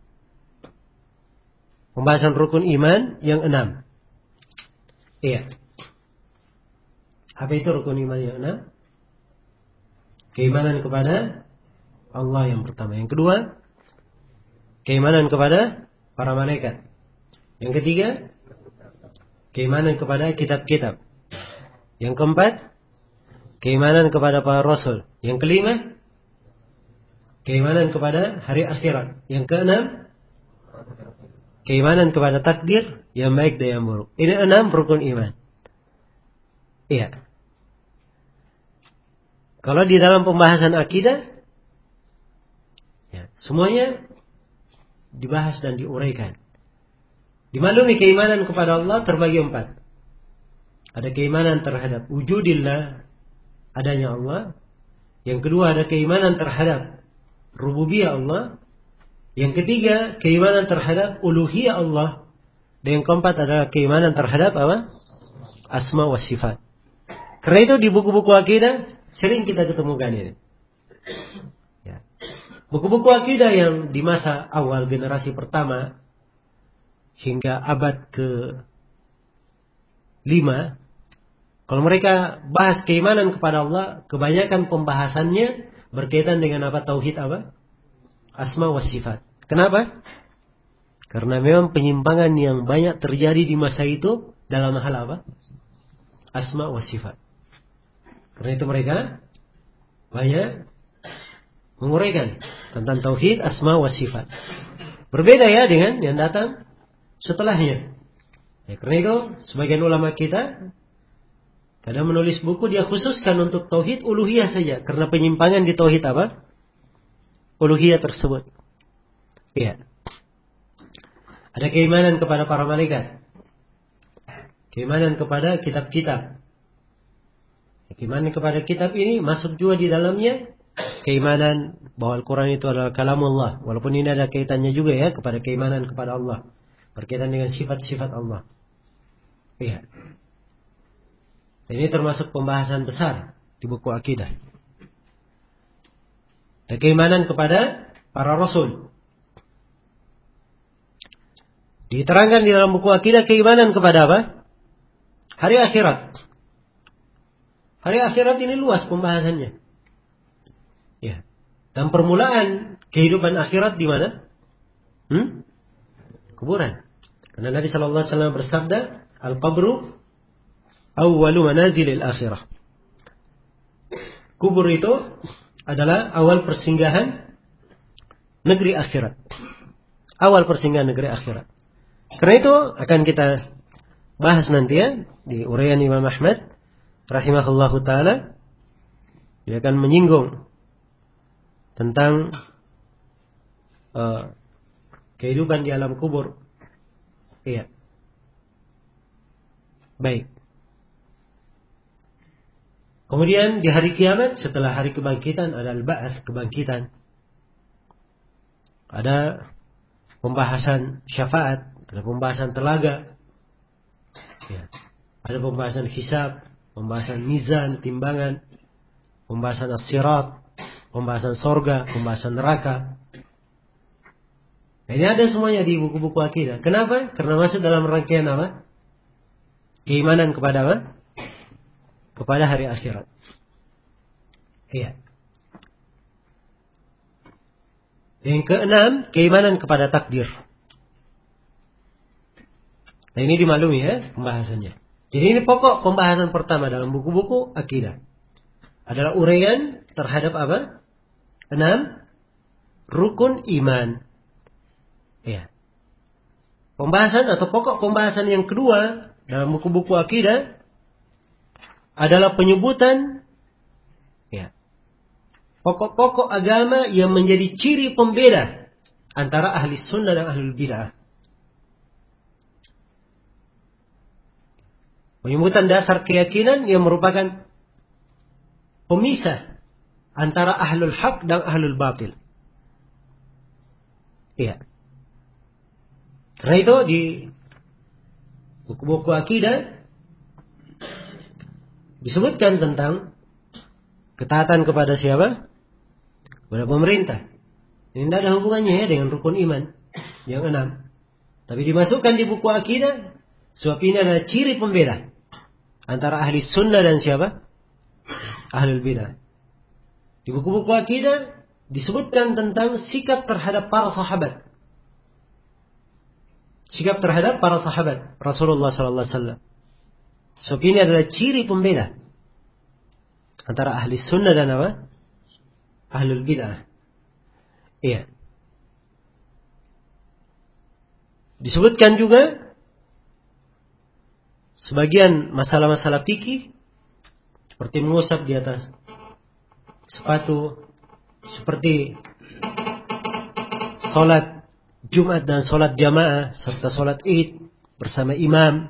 Pembahasan rukun iman yang 6. Iya. Apa itu rukun iman yang 6? Keimanan kepada Allah yang pertama. Yang kedua, keimanan kepada para malaikat. Yang ketiga, keimanan kepada kitab-kitab. Yang keempat, keimanan kepada para rasul. Yang kelima, keimanan kepada hari akhirat. Yang keenam, keimanan kepada takdir yang baik dan yang buruk. Ini 6 rukun iman. Iya. Kalau di dalam pembahasan akidah, ya, semuanya dibahas dan diuraikan. Dimaklumi keimanan kepada Allah terbagi 4. Ada keimanan terhadap wujudillah, adanya Allah. Yang kedua ada keimanan terhadap rububiyah Allah. Yang ketiga keimanan terhadap uluhiyah Allah. Dan yang keempat adalah keimanan terhadap apa? Asma wa sifat. Karena itu di buku-buku akidah sering kita ketemukan ini. Ya. Buku-buku akidah yang di masa awal generasi pertama hingga abad ke-5, kalau mereka bahas keimanan kepada Allah, kebanyakan pembahasannya berkaitan dengan apa? Tauhid apa? Asma wa sifat. Kenapa? Karena memang penyimpangan yang banyak terjadi di masa itu dalam hal apa? Asma wa sifat. Karena itu mereka banyak menguraikan tentang tauhid asma wa sifat. Berbeda ya dengan yang datang setelahnya. Ya, karena itu sebagian ulama kita kadang menulis buku dia khususkan untuk tauhid uluhiyah saja. Karena penyimpangan di tauhid apa? Uluhiyah tersebut. Iya. Ada keimanan kepada para malaikat. Keimanan kepada kitab-kitab. Keimanan kepada kitab ini masuk juga di dalamnya keimanan bahwa Al-Quran itu adalah kalamullah. Walaupun ini ada kaitannya juga ya kepada keimanan kepada Allah. Berkaitan dengan sifat-sifat Allah. Iya. Ini termasuk pembahasan besar di buku akidah. Ada keimanan kepada para rasul. Diterangkan di dalam buku akidah keimanan kepada apa? Hari akhirat. Hari akhirat ini luas pembahasannya. Ya. Dan permulaan kehidupan akhirat di mana? Kuburan. Karena Nabi sallallahu alaihi wasallam bersabda, "Al-qabru awwalu manazilil akhirah." Kubur itu adalah awal persinggahan negeri akhirat. Awal persinggahan negeri akhirat. Karena itu akan kita bahas nanti ya di uraian Imam Ahmad rahimahullahu taala. Dia akan menyinggung tentang kehidupan di alam kubur. Iya. Baik. Kemudian di hari kiamat setelah hari kebangkitan ada al-ba'ats, kebangkitan. Ada pembahasan syafaat, ada pembahasan telaga. Ya. Ada pembahasan hisab, pembahasan mizan, timbangan, pembahasan as-sirat, pembahasan sorga, pembahasan neraka. Nah, ini ada semuanya di buku-buku akidah. Kenapa? Karena masuk dalam rangkaian apa? Keimanan kepada apa? Kepada hari akhirat. Iya. Yang keenam, keimanan kepada takdir. Nah, ini dimaklumi ya pembahasannya. Jadi ini pokok pembahasan pertama dalam buku-buku akidah. Adalah uraian terhadap apa? 6 rukun iman. Ya. Pembahasan atau pokok pembahasan yang kedua dalam buku-buku akidah adalah penyebutan ya, pokok-pokok agama yang menjadi ciri pembeda antara ahli sunnah dan ahlul bid'ah. Penyebutan dasar keyakinan yang merupakan pemisah antara ahlul haq dan ahlul batil. Iya. Karena itu di buku-buku akidah disebutkan tentang ketaatan kepada siapa? Kepada pemerintah. Ini tidak ada hubungannya ya dengan rukun iman yang 6. Tapi dimasukkan di buku akidah sebab ini adalah ciri pembeda antara ahli sunnah dan siapa? Ahlul bidah. Di buku-buku akidah disebutkan tentang sikap terhadap para sahabat. Sikap terhadap para sahabat Rasulullah sallallahu alaihi wasallam. Sebab ini adalah ciri pembeda antara ahli sunnah dan apa? Ahlul bidah. Iya. Disebutkan juga sebagian masalah-masalah fikih seperti mengusap di atas sepatu, seperti salat Jumat dan salat jamaah serta salat Id bersama imam.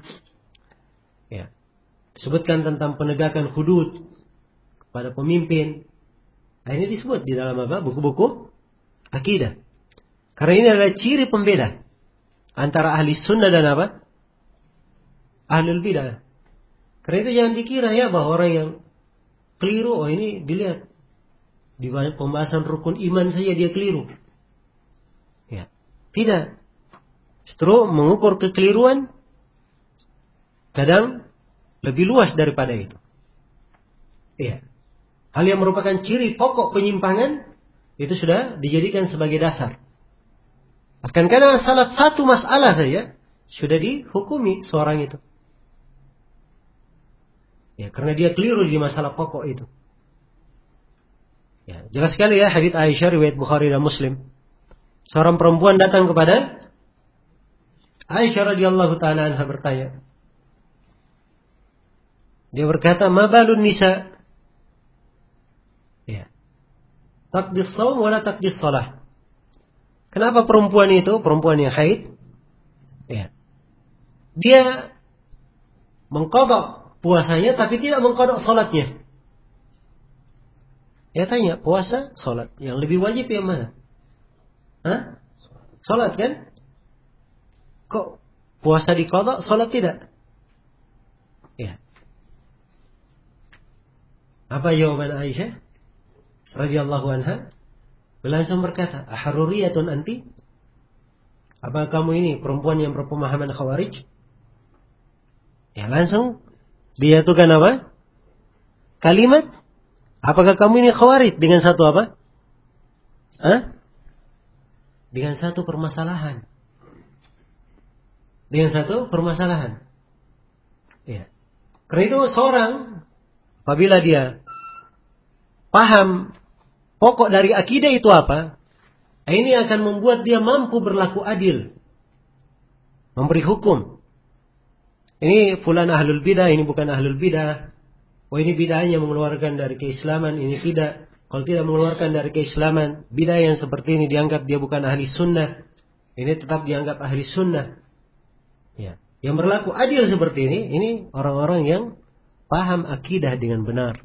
Ya. Disebutkan tentang penegakan hudud kepada pemimpin. Nah, ini disebut di dalam apa? Buku-buku akidah. Karena ini adalah ciri pembeda antara ahli sunnah dan apa? Ahlul bidah. Karena itu jangan dikira ya bahwa orang yang keliru, oh ini dilihat di pembahasan rukun iman saja dia keliru. Ya, tidak. Justru mengukur kekeliruan kadang lebih luas daripada itu. Iya. Hal yang merupakan ciri pokok penyimpangan itu sudah dijadikan sebagai dasar. Bahkan karena salah satu masalah saja sudah dihukumi seorang itu. Ya, karena dia keliru di masalah pokok itu. Ya, jelas sekali ya hadits Aisyah riwayat Bukhari dan Muslim. Seorang perempuan datang kepada Aisyah radhiyallahu taala anha bertanya. Dia berkata, "Ma balun nisa?" Ya. Taqdis shaum wala taqdis shalah. Kenapa perempuan itu, perempuan yang haid, ya, dia mengqadha puasanya tapi tidak mengqadha salatnya? Ya tanya, puasa, salat, yang lebih wajib yang mana? Hah? Salat kan? Kok puasa diqadha, salat tidak? Ya. Apa jawaban Aisyah radhiyallahu anha? Langsung berkata, "Aharuriyatun anti?" Apa kamu ini perempuan yang berpemahaman Khawarij? Ya langsung dia tuh kan apa? Kalimat, apakah kamu ini Khawarij dengan satu apa? Hah? Dengan satu permasalahan. Dengan satu permasalahan. Ya. Karena itu seorang apabila dia paham pokok dari akidah itu apa, ini akan membuat dia mampu berlaku adil, memberi hukum. Ini fulan ahlul bidah, ini bukan ahlul bidah. Oh ini bidahnya mengeluarkan dari keislaman, ini tidak. Kalau tidak mengeluarkan dari keislaman, bidah yang seperti ini dianggap dia bukan ahli sunnah. Ini tetap dianggap ahli sunnah. Ya. Yang berlaku adil seperti ini orang-orang yang paham akidah dengan benar.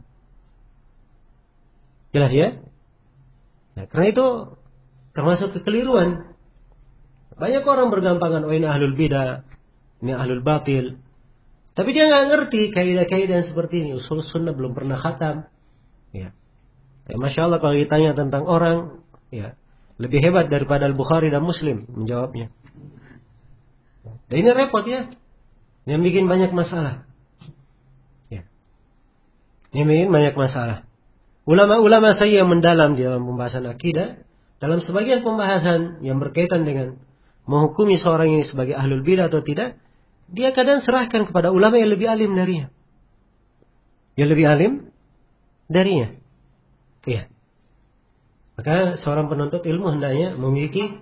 Jelas ya? Nah, karena itu termasuk kekeliruan. Banyak orang bergampangan, oh ini ahlul bidah, ini ahlul batil. Tapi dia nggak ngerti kaidah-kaidah seperti ini. Usul sunnah belum pernah khatam. Ya. Masya Allah kalau ditanya tentang orang, ya lebih hebat daripada Al-Bukhari dan Muslim menjawabnya. Dan ini repot ya. Yang bikin banyak masalah. Ya. Yang bikin banyak masalah. Ulama-ulama saya yang mendalam di dalam pembahasan akidah, dalam sebagian pembahasan yang berkaitan dengan menghukumi seorang ini sebagai ahlul bidah atau tidak, dia kadang serahkan kepada ulama yang lebih alim darinya. Yang lebih alim darinya. Iya. Maka seorang penuntut ilmu hendaknya memiliki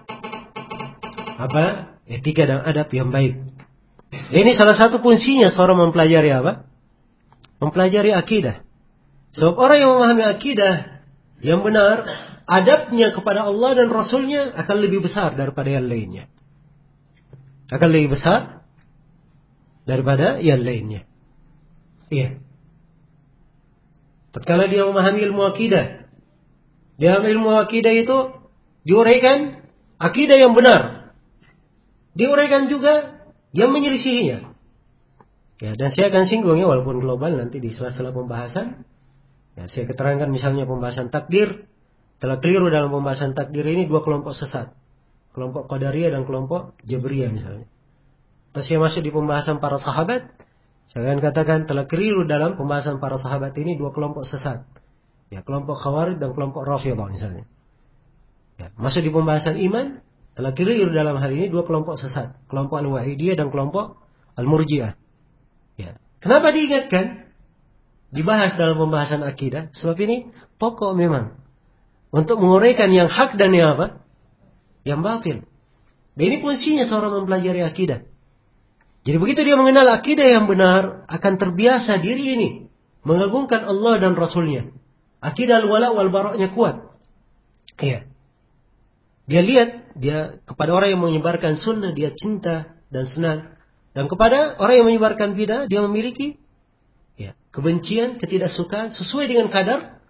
apa? Etika dan adab yang baik. Ini salah satu fungsinya seorang mempelajari apa? Mempelajari akidah. Sebab orang yang memahami akidah yang benar, adabnya kepada Allah dan Rasulnya akan lebih besar daripada yang lainnya. Akan lebih besar daripada yang lainnya. Iya. Tatkala dia memahami ilmu akidah, dalam ilmu akidah itu diuraikan akidah yang benar. Diuraikan juga yang menyelisihinya. Ya, dan saya akan singgung ya walaupun global nanti di sela-sela pembahasan. Ya, saya keterangkan misalnya pembahasan takdir. Telah keliru dalam pembahasan takdir ini dua kelompok sesat. Kelompok Qadariyah dan kelompok Jabriyah misalnya. Terus saya masuk di pembahasan para sahabat. Saya akan katakan telah keliru dalam pembahasan para sahabat ini dua kelompok sesat. Ya, kelompok Khawarij dan kelompok Rafidhah misalnya. Ya, masuk di pembahasan iman. Telah keliru dalam hal ini dua kelompok sesat. Kelompok Al-Wahidiyah dan kelompok Al-Murji'ah. Ya. Kenapa diingatkan? Dibahas dalam pembahasan akidah, sebab ini pokok memang untuk menguraikan yang hak dan yang apa? Yang batil. Dan ini fungsinya seorang mempelajari akidah. Jadi begitu dia mengenal akidah yang benar, akan terbiasa diri ini mengagungkan Allah dan Rasulnya. Akidah al-wala wal bara'nya kuat. Iya. Dia lihat, dia kepada orang yang menyebarkan sunnah dia cinta dan senang, dan kepada orang yang menyebarkan bidah dia memiliki ya, kebencian, ketidaksukaan sesuai dengan kadar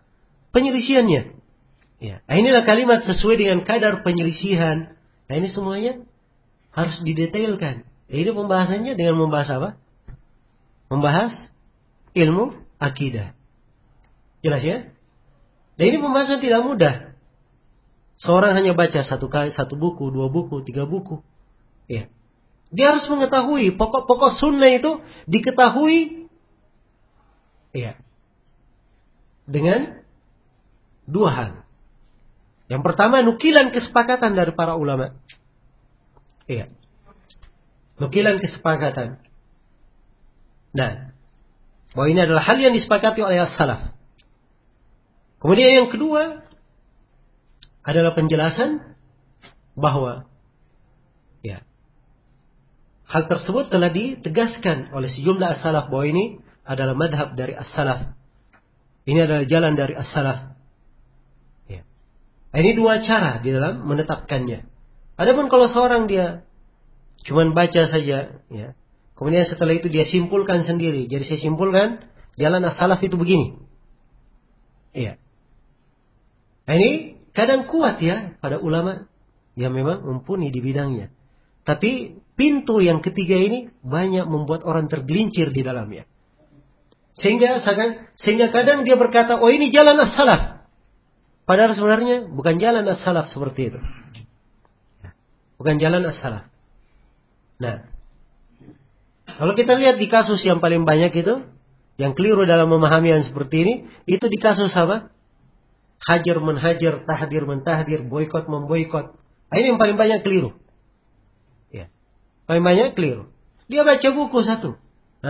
penyelisihannya. Ya, inilah kalimat sesuai dengan kadar penyelisihan. Nah, ini semuanya harus didetailkan. Ini pembahasannya dengan membahas apa? Membahas ilmu akidah. Jelas ya? Dan ini pembahasan tidak mudah. Seorang hanya baca satu buku, 2 buku, 3 buku. Ya. Dia harus mengetahui pokok-pokok sunnah itu diketahui. Ya. Dengan 2 hal. Yang pertama, nukilan kesepakatan dari para ulama. Iya. Nukilan kesepakatan. Nah, bahwa ini adalah hal yang disepakati oleh as-salaf. Kemudian yang kedua adalah penjelasan bahwa ya, hal tersebut telah ditegaskan oleh sejumlah as-salaf bahwa ini adalah madhab dari as-salaf. Ini adalah jalan dari as-salaf. Ya. Ini 2 cara di dalam menetapkannya. Adapun kalau seorang dia cuman baca saja, ya, kemudian setelah itu dia simpulkan sendiri. Jadi saya simpulkan jalan as-salaf itu begini. Iya. Nah, ini kadang kuat ya pada ulama yang memang mumpuni di bidangnya. Tapi pintu yang ketiga ini banyak membuat orang tergelincir di dalamnya. Sehingga kadang dia berkata, oh ini jalan as-salaf. Padahal sebenarnya bukan jalan as-salaf seperti itu. Bukan jalan as-salaf. Nah, kalau kita lihat di kasus yang paling banyak itu, yang keliru dalam memahami yang seperti ini, itu di kasus apa? Hajar menhajar, tahdir mentahdir, boikot memboikot. Ini yang paling banyak keliru. Ya. Paling banyak keliru. Dia baca buku satu.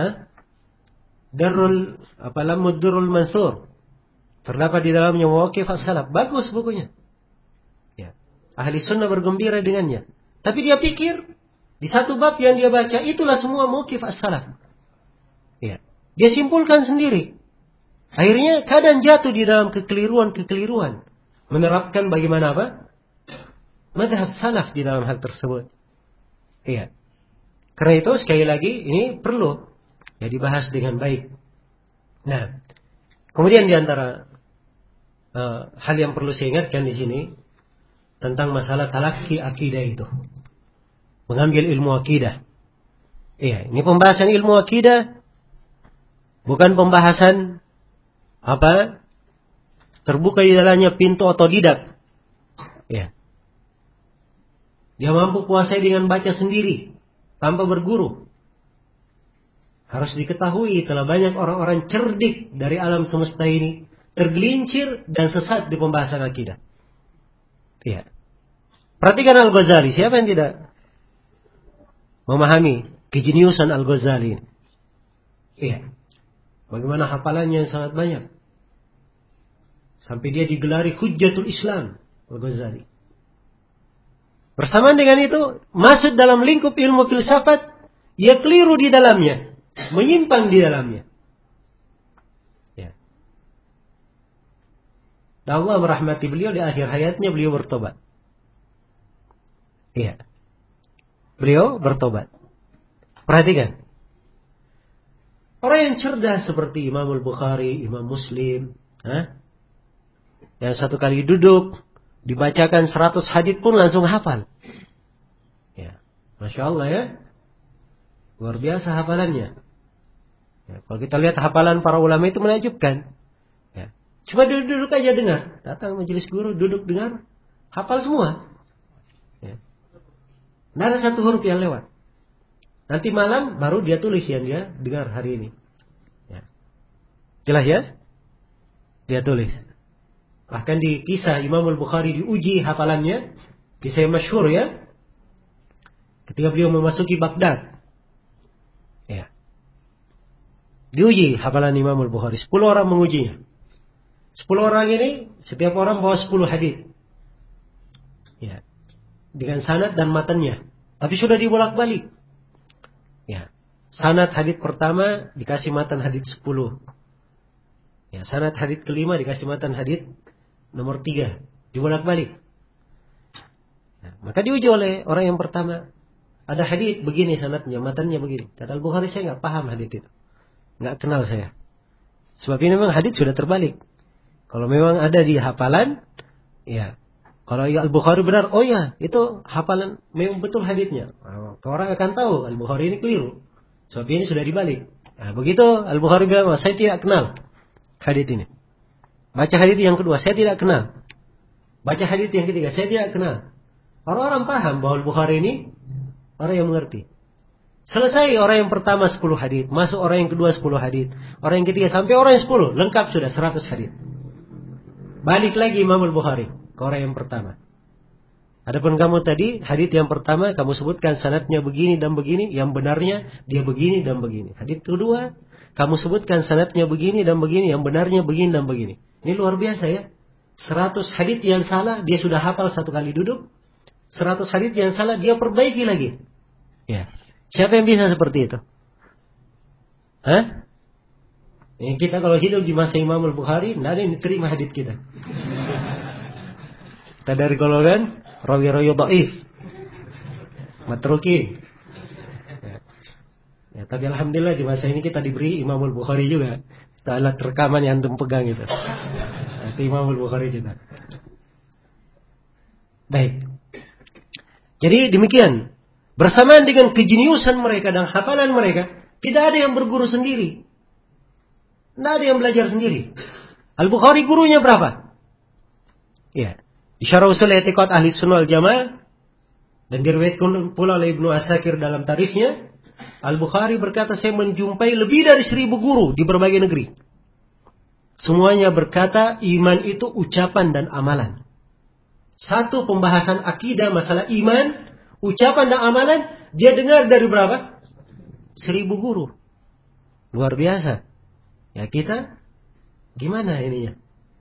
Lamuddurul Mansur. Terdapat di dalamnya Mawaqif as-salaf. Bagus bukunya. Ya. Ahli sunnah bergembira dengannya. Tapi dia pikir di satu bab yang dia baca itulah semua Mawaqif as-salaf. Ya. Dia simpulkan sendiri. Akhirnya kadang jatuh di dalam kekeliruan. Menerapkan bagaimana apa? Madhab salaf di dalam hal tersebut. Iya. Karena itu sekali lagi ini perlu ya dibahas dengan baik. Nah, kemudian di antara hal yang perlu saya ingatkan di sini tentang masalah talaqi akidah itu. Mengambil ilmu akidah. Iya, ini pembahasan ilmu akidah bukan pembahasan terbuka di dalamnya pintu otodidak. Ya. Dia mampu kuasai dengan baca sendiri tanpa berguru. Harus diketahui telah banyak orang-orang cerdik dari alam semesta ini tergelincir dan sesat di pembahasan akidah. Ya. Perhatikan Al-Ghazali, siapa yang tidak memahami kejeniusan Al-Ghazali? Iya. Bagaimana hafalannya yang sangat banyak. Sampai dia digelari Hujjatul Islam Al-Ghazali. Bersamaan dengan itu, masuk dalam lingkup ilmu filsafat, ia keliru di dalamnya, menyimpang di dalamnya. Ya. Dan Allah merahmati beliau di akhir hayatnya, beliau bertobat. Iya. Beliau bertobat. Perhatikan. Orang yang cerdas seperti Imam Al-Bukhari, Imam Muslim, yang satu kali duduk, dibacakan 100 hadits pun langsung hafal. Ya, Masya Allah ya. Luar biasa hafalannya. Ya, kalau kita lihat hafalan para ulama itu menakjubkan. Ya. Cuma duduk aja dengar. Datang majelis guru, duduk dengar, hafal semua. Ya. Tidak ada satu huruf yang lewat. Nanti malam baru dia tulis yang dia dengar hari ini. Ya. Jelas ya? Dia tulis. Bahkan di kisah Imam Al-Bukhari diuji hafalannya. Kisah yang masyhur ya. Ketika beliau memasuki Baghdad. Ya. Diuji hafalan Imam Al-Bukhari. 10 orang mengujinya. 10 orang ini, setiap orang bawa 10 hadits. Ya. Dengan sanad dan matanya. Tapi sudah dibolak-balik. Ya. Sanad hadits pertama dikasih matan hadits 10. Ya, sanad hadits kelima dikasih matan hadits nomor 3. Dibolak-balik. Ya, maka diuji oleh orang yang pertama. Ada hadits begini sanadnya, matannya begini. Kata Al-Bukhari, saya nggak paham hadits itu. Nggak kenal saya. Sebab ini memang hadits sudah terbalik. Kalau memang ada di hafalan, ya. Kalau Al-Bukhari benar, oh ya, itu hafalan memang betul haditsnya. Orang akan tahu Al-Bukhari ini keliru. Sebab ini sudah dibalik. Nah, begitu Al-Bukhari bilang, oh, saya tidak kenal hadits ini. Baca hadits yang kedua, saya tidak kenal. Baca hadits yang ketiga, saya tidak kenal. Orang-orang paham bahwa Al-Bukhari ini orang yang mengerti. Selesai orang yang pertama 10 hadits, masuk orang yang kedua 10 hadits, orang yang ketiga sampai orang yang 10, lengkap sudah 100 hadits. Balik lagi Imam Al-Bukhari ke orang yang pertama. Adapun kamu tadi, hadits yang pertama kamu sebutkan sanadnya begini dan begini, yang benarnya dia begini dan begini. Hadits kedua, kamu sebutkan sanadnya begini dan begini, yang benarnya begini dan begini. Ini luar biasa ya. 100 hadits yang salah, dia sudah hafal satu kali duduk. 100 hadits yang salah, dia perbaiki lagi. Ya. Siapa yang bisa seperti itu? Hah? Kita kalau hidup di masa Imam Al-Bukhari, tidak ada yang diterima hadits kita. Kita dari golongan rawi-rawi dhaif, matruki. Ya, tapi alhamdulillah di masa ini kita diberi Imam Al-Bukhari juga. Kita alat rekaman yang antum pegang itu. Itu Imam Al-Bukhari kita. Baik. Jadi demikian. Bersamaan dengan kejeniusan mereka dan hafalan mereka, tidak ada yang berguru sendiri. Tidak ada yang belajar sendiri. Al-Bukhari gurunya berapa? Ya. Di Syarah Ushul I'tiqad Ahli Sunnah wal Jamaah dan diriwayatkan pula oleh Ibnu Asakir dalam tarikhnya, Al-Bukhari berkata, saya menjumpai lebih dari 1000 guru di berbagai negeri. Semuanya berkata iman itu ucapan dan amalan. Satu pembahasan akidah masalah iman, ucapan dan amalan, dia dengar dari berapa? 1000 guru. Luar biasa. Ya kita, gimana ininya?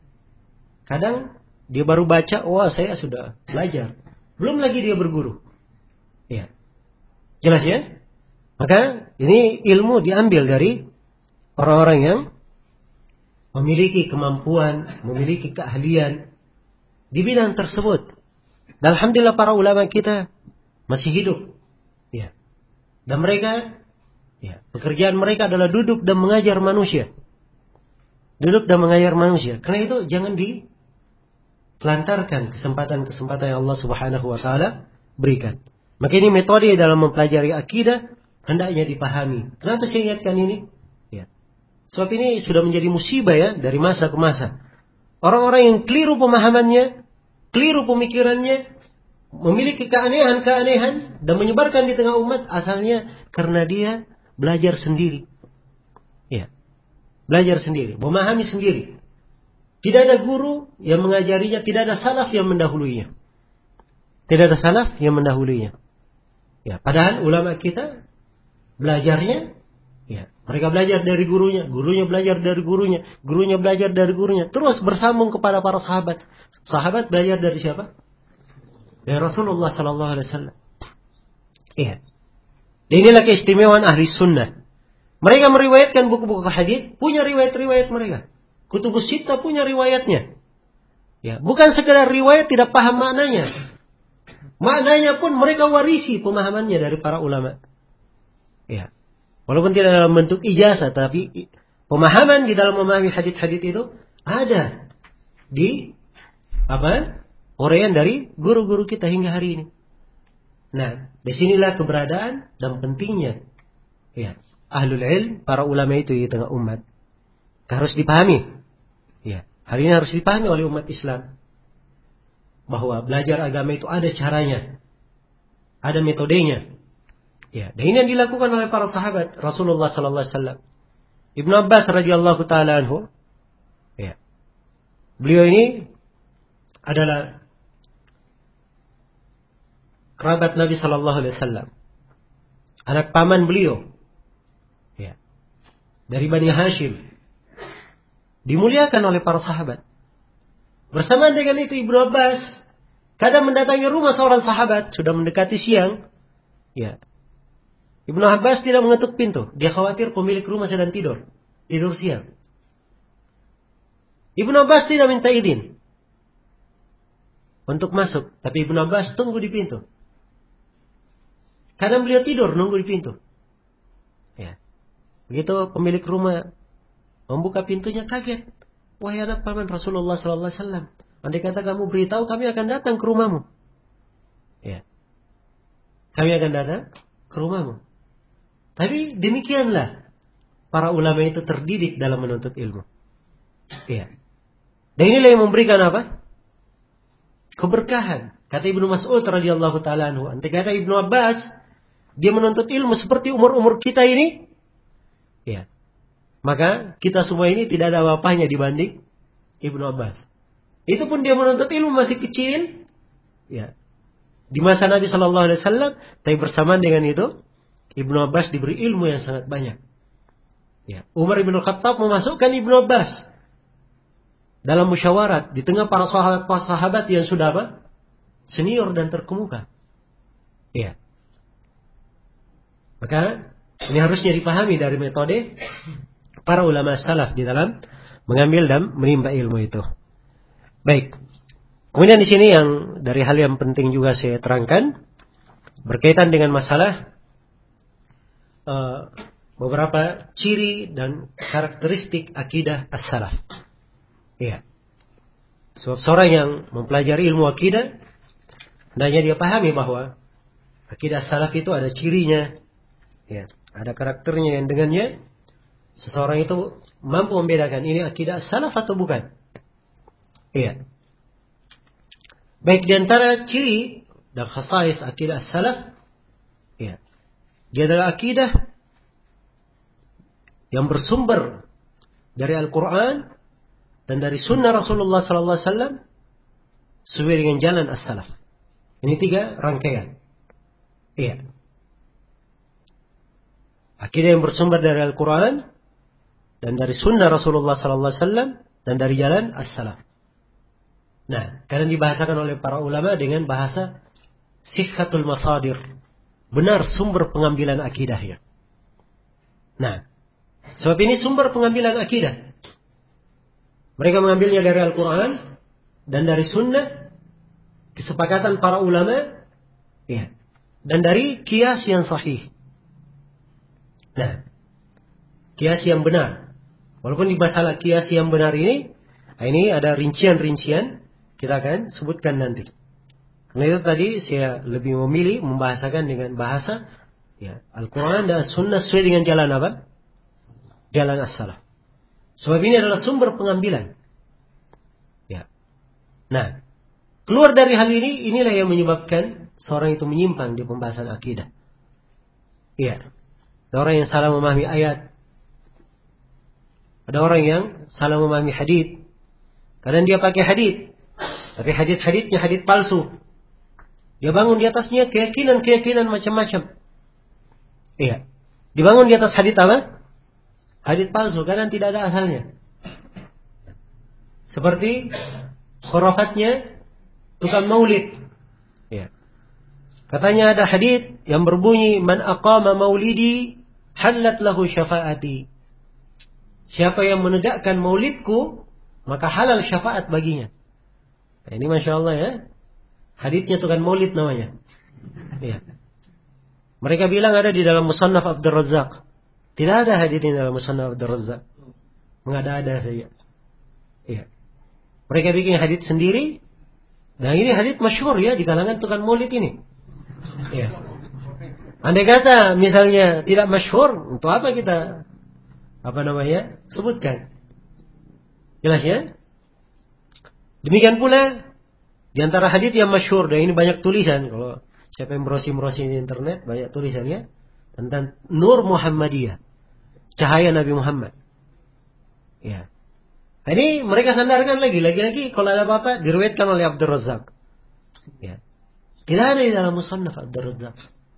Kadang dia baru baca, wah saya sudah belajar. Belum lagi dia berguru. Ya. Jelas ya? Maka ini ilmu diambil dari orang-orang yang memiliki kemampuan, memiliki keahlian di bidang tersebut. Dan alhamdulillah para ulama kita masih hidup. Ya. Dan mereka, ya, pekerjaan mereka adalah duduk dan mengajar manusia. Duduk dan mengajar manusia. Karena itu jangan ditelantarkan kesempatan-kesempatan yang Allah Subhanahu wa taala berikan. Maka ini metode dalam mempelajari akidah hendaknya dipahami. Kenapa saya ingatkan ini? Ya. Sebab ini sudah menjadi musibah ya dari masa ke masa. Orang-orang yang keliru pemahamannya, keliru pemikirannya, memiliki keanehan-keanehan dan menyebarkan di tengah umat asalnya karena dia belajar sendiri. Ya. Belajar sendiri, memahami sendiri. Tidak ada guru yang mengajarinya, tidak ada salaf yang mendahulunya. Tidak ada salaf yang mendahulunya. Ya, padahal ulama kita belajarnya, ya, mereka belajar dari gurunya, gurunya belajar dari gurunya, gurunya belajar dari gurunya, terus bersambung kepada para sahabat. Sahabat belajar dari siapa? Dari Rasulullah sallallahu alaihi wasallam. Iya. Inilah keistimewaan ahli sunnah. Mereka meriwayatkan buku-buku hadis, punya riwayat-riwayat mereka. Kutubus Sittah punya riwayatnya. Ya, bukan sekedar riwayat tidak paham maknanya. Maknanya pun mereka warisi pemahamannya dari para ulama. Ya. Walaupun tidak dalam bentuk ijazah, tapi pemahaman di dalam memahami hadis-hadis itu ada di uraian dari guru-guru kita hingga hari ini. Nah, disinilah keberadaan dan pentingnya, ya, ahlul ilm, para ulama itu di tengah umat. Harus dipahami. Ya, hari ini harus dipahami oleh umat Islam bahwa belajar agama itu ada caranya, ada metodenya. Ya, dan ini yang dilakukan oleh para sahabat Rasulullah sallallahu alaihi wasallam. Ibnu Abbas radhiyallahu taala anhu, ya. Beliau ini adalah kerabat Nabi sallallahu alaihi wasallam. Anak paman beliau. Ya. Dari Bani Hashim. Dimuliakan oleh para sahabat. Bersamaan dengan itu Ibnu Abbas kadang mendatangi rumah seorang sahabat, sudah mendekati siang. Ya. Ibnu Abbas tidak mengetuk pintu. Dia khawatir pemilik rumah sedang tidur siang. Ibnu Abbas tidak minta izin untuk masuk, tapi Ibnu Abbas tunggu di pintu. Kadang beliau tidur nunggu di pintu. Ya. Begitu pemilik rumah membuka pintunya, kaget. wahai anak paman Rasulullah sallallahu alaihi wasallam, andai kata kamu beritahu, kami akan datang ke rumahmu. Ya. Kami akan datang ke rumahmu. Tapi demikianlah para ulama itu terdidik dalam menuntut ilmu. Ya. Dan inilah yang memberikan apa? Keberkahan. Kata Ibnu Mas'ud radhiyallahu taala anhu, andai kata Ibnu Abbas dia menuntut ilmu seperti umur-umur kita ini, ya. Maka kita semua ini tidak ada apa-apanya dibanding Ibnu Abbas. Itu pun dia menuntut ilmu masih kecil, ya. Di masa Nabi Shallallahu Alaihi Wasallam, tapi bersamaan dengan itu, Ibnu Abbas diberi ilmu yang sangat banyak. Ya. Umar bin Khattab memasukkan Ibnu Abbas dalam musyawarat di tengah para sahabat yang sudah apa? Senior dan terkemuka. Ya. Maka ini harusnya dipahami dari metode para ulama salaf di dalam mengambil dan menimba ilmu itu. Baik. Kemudian di sini yang dari hal yang penting juga saya terangkan berkaitan dengan masalah beberapa ciri dan karakteristik akidah as-salaf. Iya. Sebab seorang yang mempelajari ilmu akidah hendaknya dia pahami bahwa akidah salaf itu ada cirinya, ya, ada karakternya yang dengannya seseorang itu mampu membedakan ini akidah salaf atau bukan. Iya. Baik, di antara ciri dan khasais akidah salaf, ya, dia adalah akidah yang bersumber dari Al-Quran dan dari Sunnah Rasulullah SAW sesuai dengan jalan as-salaf. Ini 3 rangkaian. Iya. Akidah yang bersumber dari Al-Quran dan dari Sunnah Rasulullah SAW dan dari jalan as-salaf. Nah, karena dibahasakan oleh para ulama dengan bahasa sihhatul masadir, benar sumber pengambilan akidahnya. Nah, sebab ini sumber pengambilan akidah. Mereka mengambilnya dari Al-Quran dan dari Sunnah, kesepakatan para ulama, ya, dan dari qiyas yang sahih. Nah, qiyas yang benar. Walaupun di masalah qiyas yang benar ini ada rincian-rincian, kita akan sebutkan nanti. Karena itu tadi saya lebih memilih membahasakan dengan bahasa, ya, Al-Quran dan Sunnah sesuai dengan jalan apa? Jalan as-salaf. Sebab ini adalah sumber pengambilan. Ya. Nah, keluar dari hal ini, inilah yang menyebabkan seorang itu menyimpang di pembahasan akidah. Iya. Ada orang yang salah memahami ayat. Ada orang yang salah memahami hadits. Kadang dia pakai hadits, tapi hadits-haditsnya hadits palsu. Dia bangun di atasnya keyakinan macam-macam. Iya. Dibangun di atas hadits apa? Hadits palsu, kadang tidak ada asalnya. Seperti khurafatnya tukang maulid. Ya. Katanya ada hadits yang berbunyi, man aqama maulidi halat lahu syafaati. Siapa yang menegakkan maulidku, maka halal syafaat baginya. Nah, ini Masya Allah ya. Haditsnya tukang maulid namanya. Ya. Mereka bilang ada di dalam Musannaf Abdul Razzaq. Tidak ada hadits di dalam Musannaf Abdul Razzaq. Mengada-ada saja. Ya. Mereka bikin hadits sendiri. Nah, ini hadits masyhur ya di kalangan tukang maulid ini. Ya. Andai kata misalnya tidak masyhur, untuk apa kita sebutkan? Jelas ya? Demikian pula di antara hadits yang masyhur, dan ini banyak tulisan, kalau siapa yang browsing di internet banyak tulisannya tentang Nur Muhammadiyah, cahaya Nabi Muhammad. Ya. Ini mereka sandarkan lagi kalau ada apa-apa diriwayatkan oleh Abdul Razzaq. Ya. Tidak ada di dalam Musannaf Abdul Razzaq.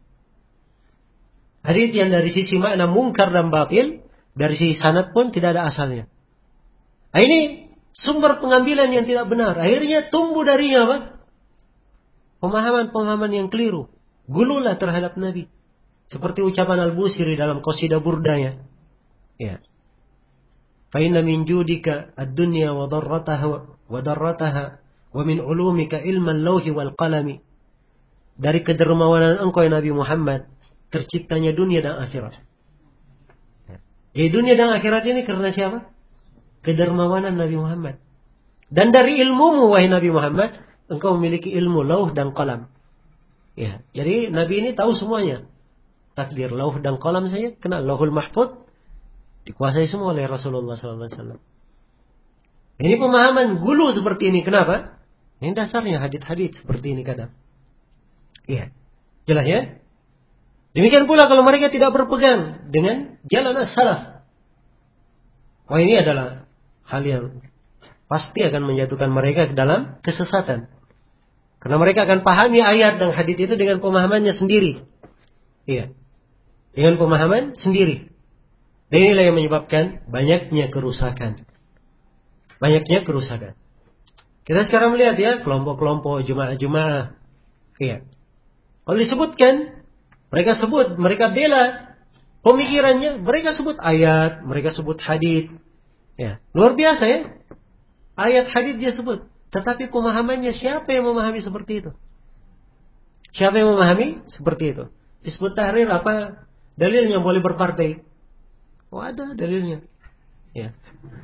Hadits yang dari sisi makna mungkar dan batil, dari sisi sanad pun tidak ada asalnya. Nah, ini sumber pengambilan yang tidak benar. Akhirnya tumbuh darinya apa? Pemahaman-pemahaman yang keliru. Gululah terhadap Nabi. Seperti ucapan Al-Busiri dalam qasidah burdanya. Ya. Fa inna min judika ad-dunya wa darrataha wa min ulumika ilman lawhi wal qalami. Dari kedermawanan engkau ya Nabi Muhammad, terciptanya dunia dan akhirat. Jadi dunia dan akhirat ini karena siapa? kedermawanan Nabi Muhammad. Dan dari ilmumu, wahai Nabi Muhammad, engkau memiliki ilmu lauh dan qalam. Ya, jadi Nabi ini tahu semuanya. Takdir lauh dan qalam saja, kenal lauhul mahfuz, dikuasai semua oleh Rasulullah SAW. Ini pemahaman gulu seperti ini. Kenapa? Ini dasarnya hadits-hadits seperti ini kadang. Iya, jelas ya? Demikian pula kalau mereka tidak berpegang dengan jalan as-salaf. Oh, ini adalah hal yang pasti akan menjatuhkan mereka ke dalam kesesatan. Karena mereka akan pahami ayat dan hadits itu dengan pemahamannya sendiri. Iya. Dengan pemahaman sendiri. Dan inilah yang menyebabkan banyaknya kerusakan. Banyaknya kerusakan. Kita sekarang melihat ya, kelompok-kelompok jemaah-jemaah. Iya. Kalau disebutkan, mereka bela pemikirannya, mereka sebut ayat, mereka sebut hadits. Ya, luar biasa ya. Ayat hadits dia sebut. Tetapi pemahamannya siapa yang memahami seperti itu? Siapa yang memahami seperti itu? Disebut tahrir apa? Dalilnya boleh berpartai. Oh, ada dalilnya. Ya.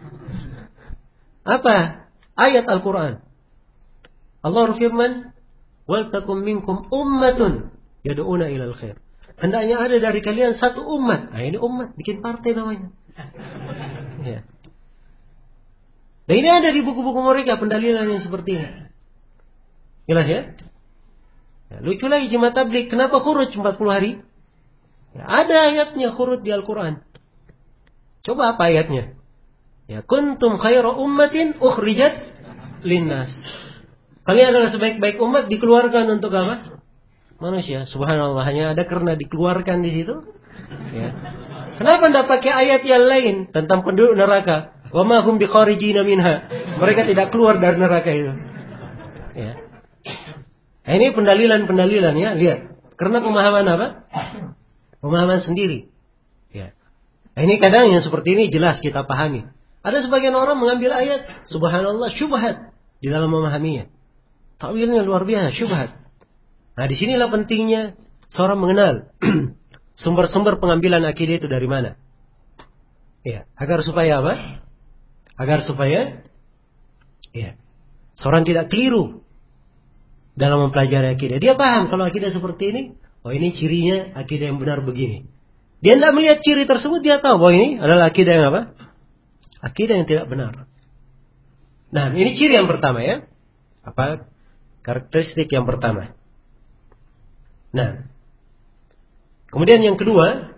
Apa? Ayat Al-Quran. Allah berfirman, "Wal takum minkum ummatun yad'una ilal khair." Hendaknya ada dari kalian satu umat. Nah, ini umat, bikin partai namanya. Ya. Dan ini ada di buku-buku mereka pendalilan yang seperti ini. Jelas ya? Ya, lucu lagi jemaah tabligh, kenapa khuruj 40 hari? Ya, ada ayatnya khuruj di Al-Quran. Coba apa ayatnya? Ya, kuntum khairu ummatin ukhrijat linnas. Kalian adalah sebaik-baik umat, dikeluarkan untuk apa? Manusia. Subhanallah, hanya ada karena dikeluarkan di situ. Ya. Kenapa tidak pakai ayat yang lain tentang penduduk neraka? Wa ma hum bikharijina minha. Mereka tidak keluar dari neraka itu. Ya. Nah, ini pendalilan ya, lihat. Karena pemahaman apa? Pemahaman sendiri. Ya. Nah, ini kadang yang seperti ini jelas kita pahami. Ada sebagian orang mengambil ayat, subhanallah, syubhat di dalam memahaminya. Takwilnya luar biasa, syubhat. Nah, disinilah pentingnya seorang mengenal sumber-sumber pengambilan akidah itu dari mana. Ya, agar supaya apa? Agar supaya ya, seorang tidak keliru dalam mempelajari akidah. Dia paham kalau akidah seperti ini, oh ini cirinya akidah yang benar begini. Dia tidak melihat ciri tersebut, dia tahu bahwa ini adalah akidah yang apa? Akidah yang tidak benar. Nah, ini ciri yang pertama ya. Apa? Karakteristik yang pertama. Nah, kemudian yang kedua,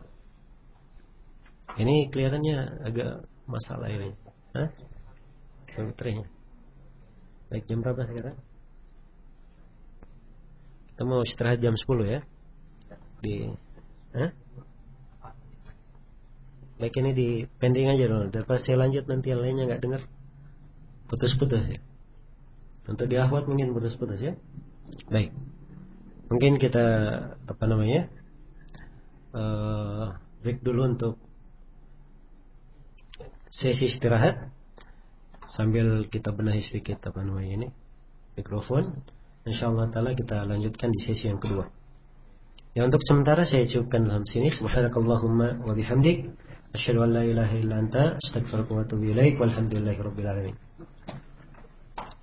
ini kelihatannya agak masalah ini. Hah? Baterainya. Baik, jam berapa sekarang? Kita mau istirahat jam 10 ya. Baik, ini di pending aja dulu. Dapat saya lanjut nanti yang lainnya nggak dengar. Putus-putus ya. Untuk di akhwat mungkin putus-putus ya. Baik. Mungkin kita break dulu untuk sesi istirahat sambil kita benahi sedikit ini mikrofon. Insyaallah taala kita lanjutkan di sesi yang kedua. Ya, untuk sementara saya cukupkan dalam sini. Subhanakallahumma wa bihamdik asyhadu an la ilaha illa anta astaghfiruka wa atubu ilaik. Walhamdulillahirabbil alamin.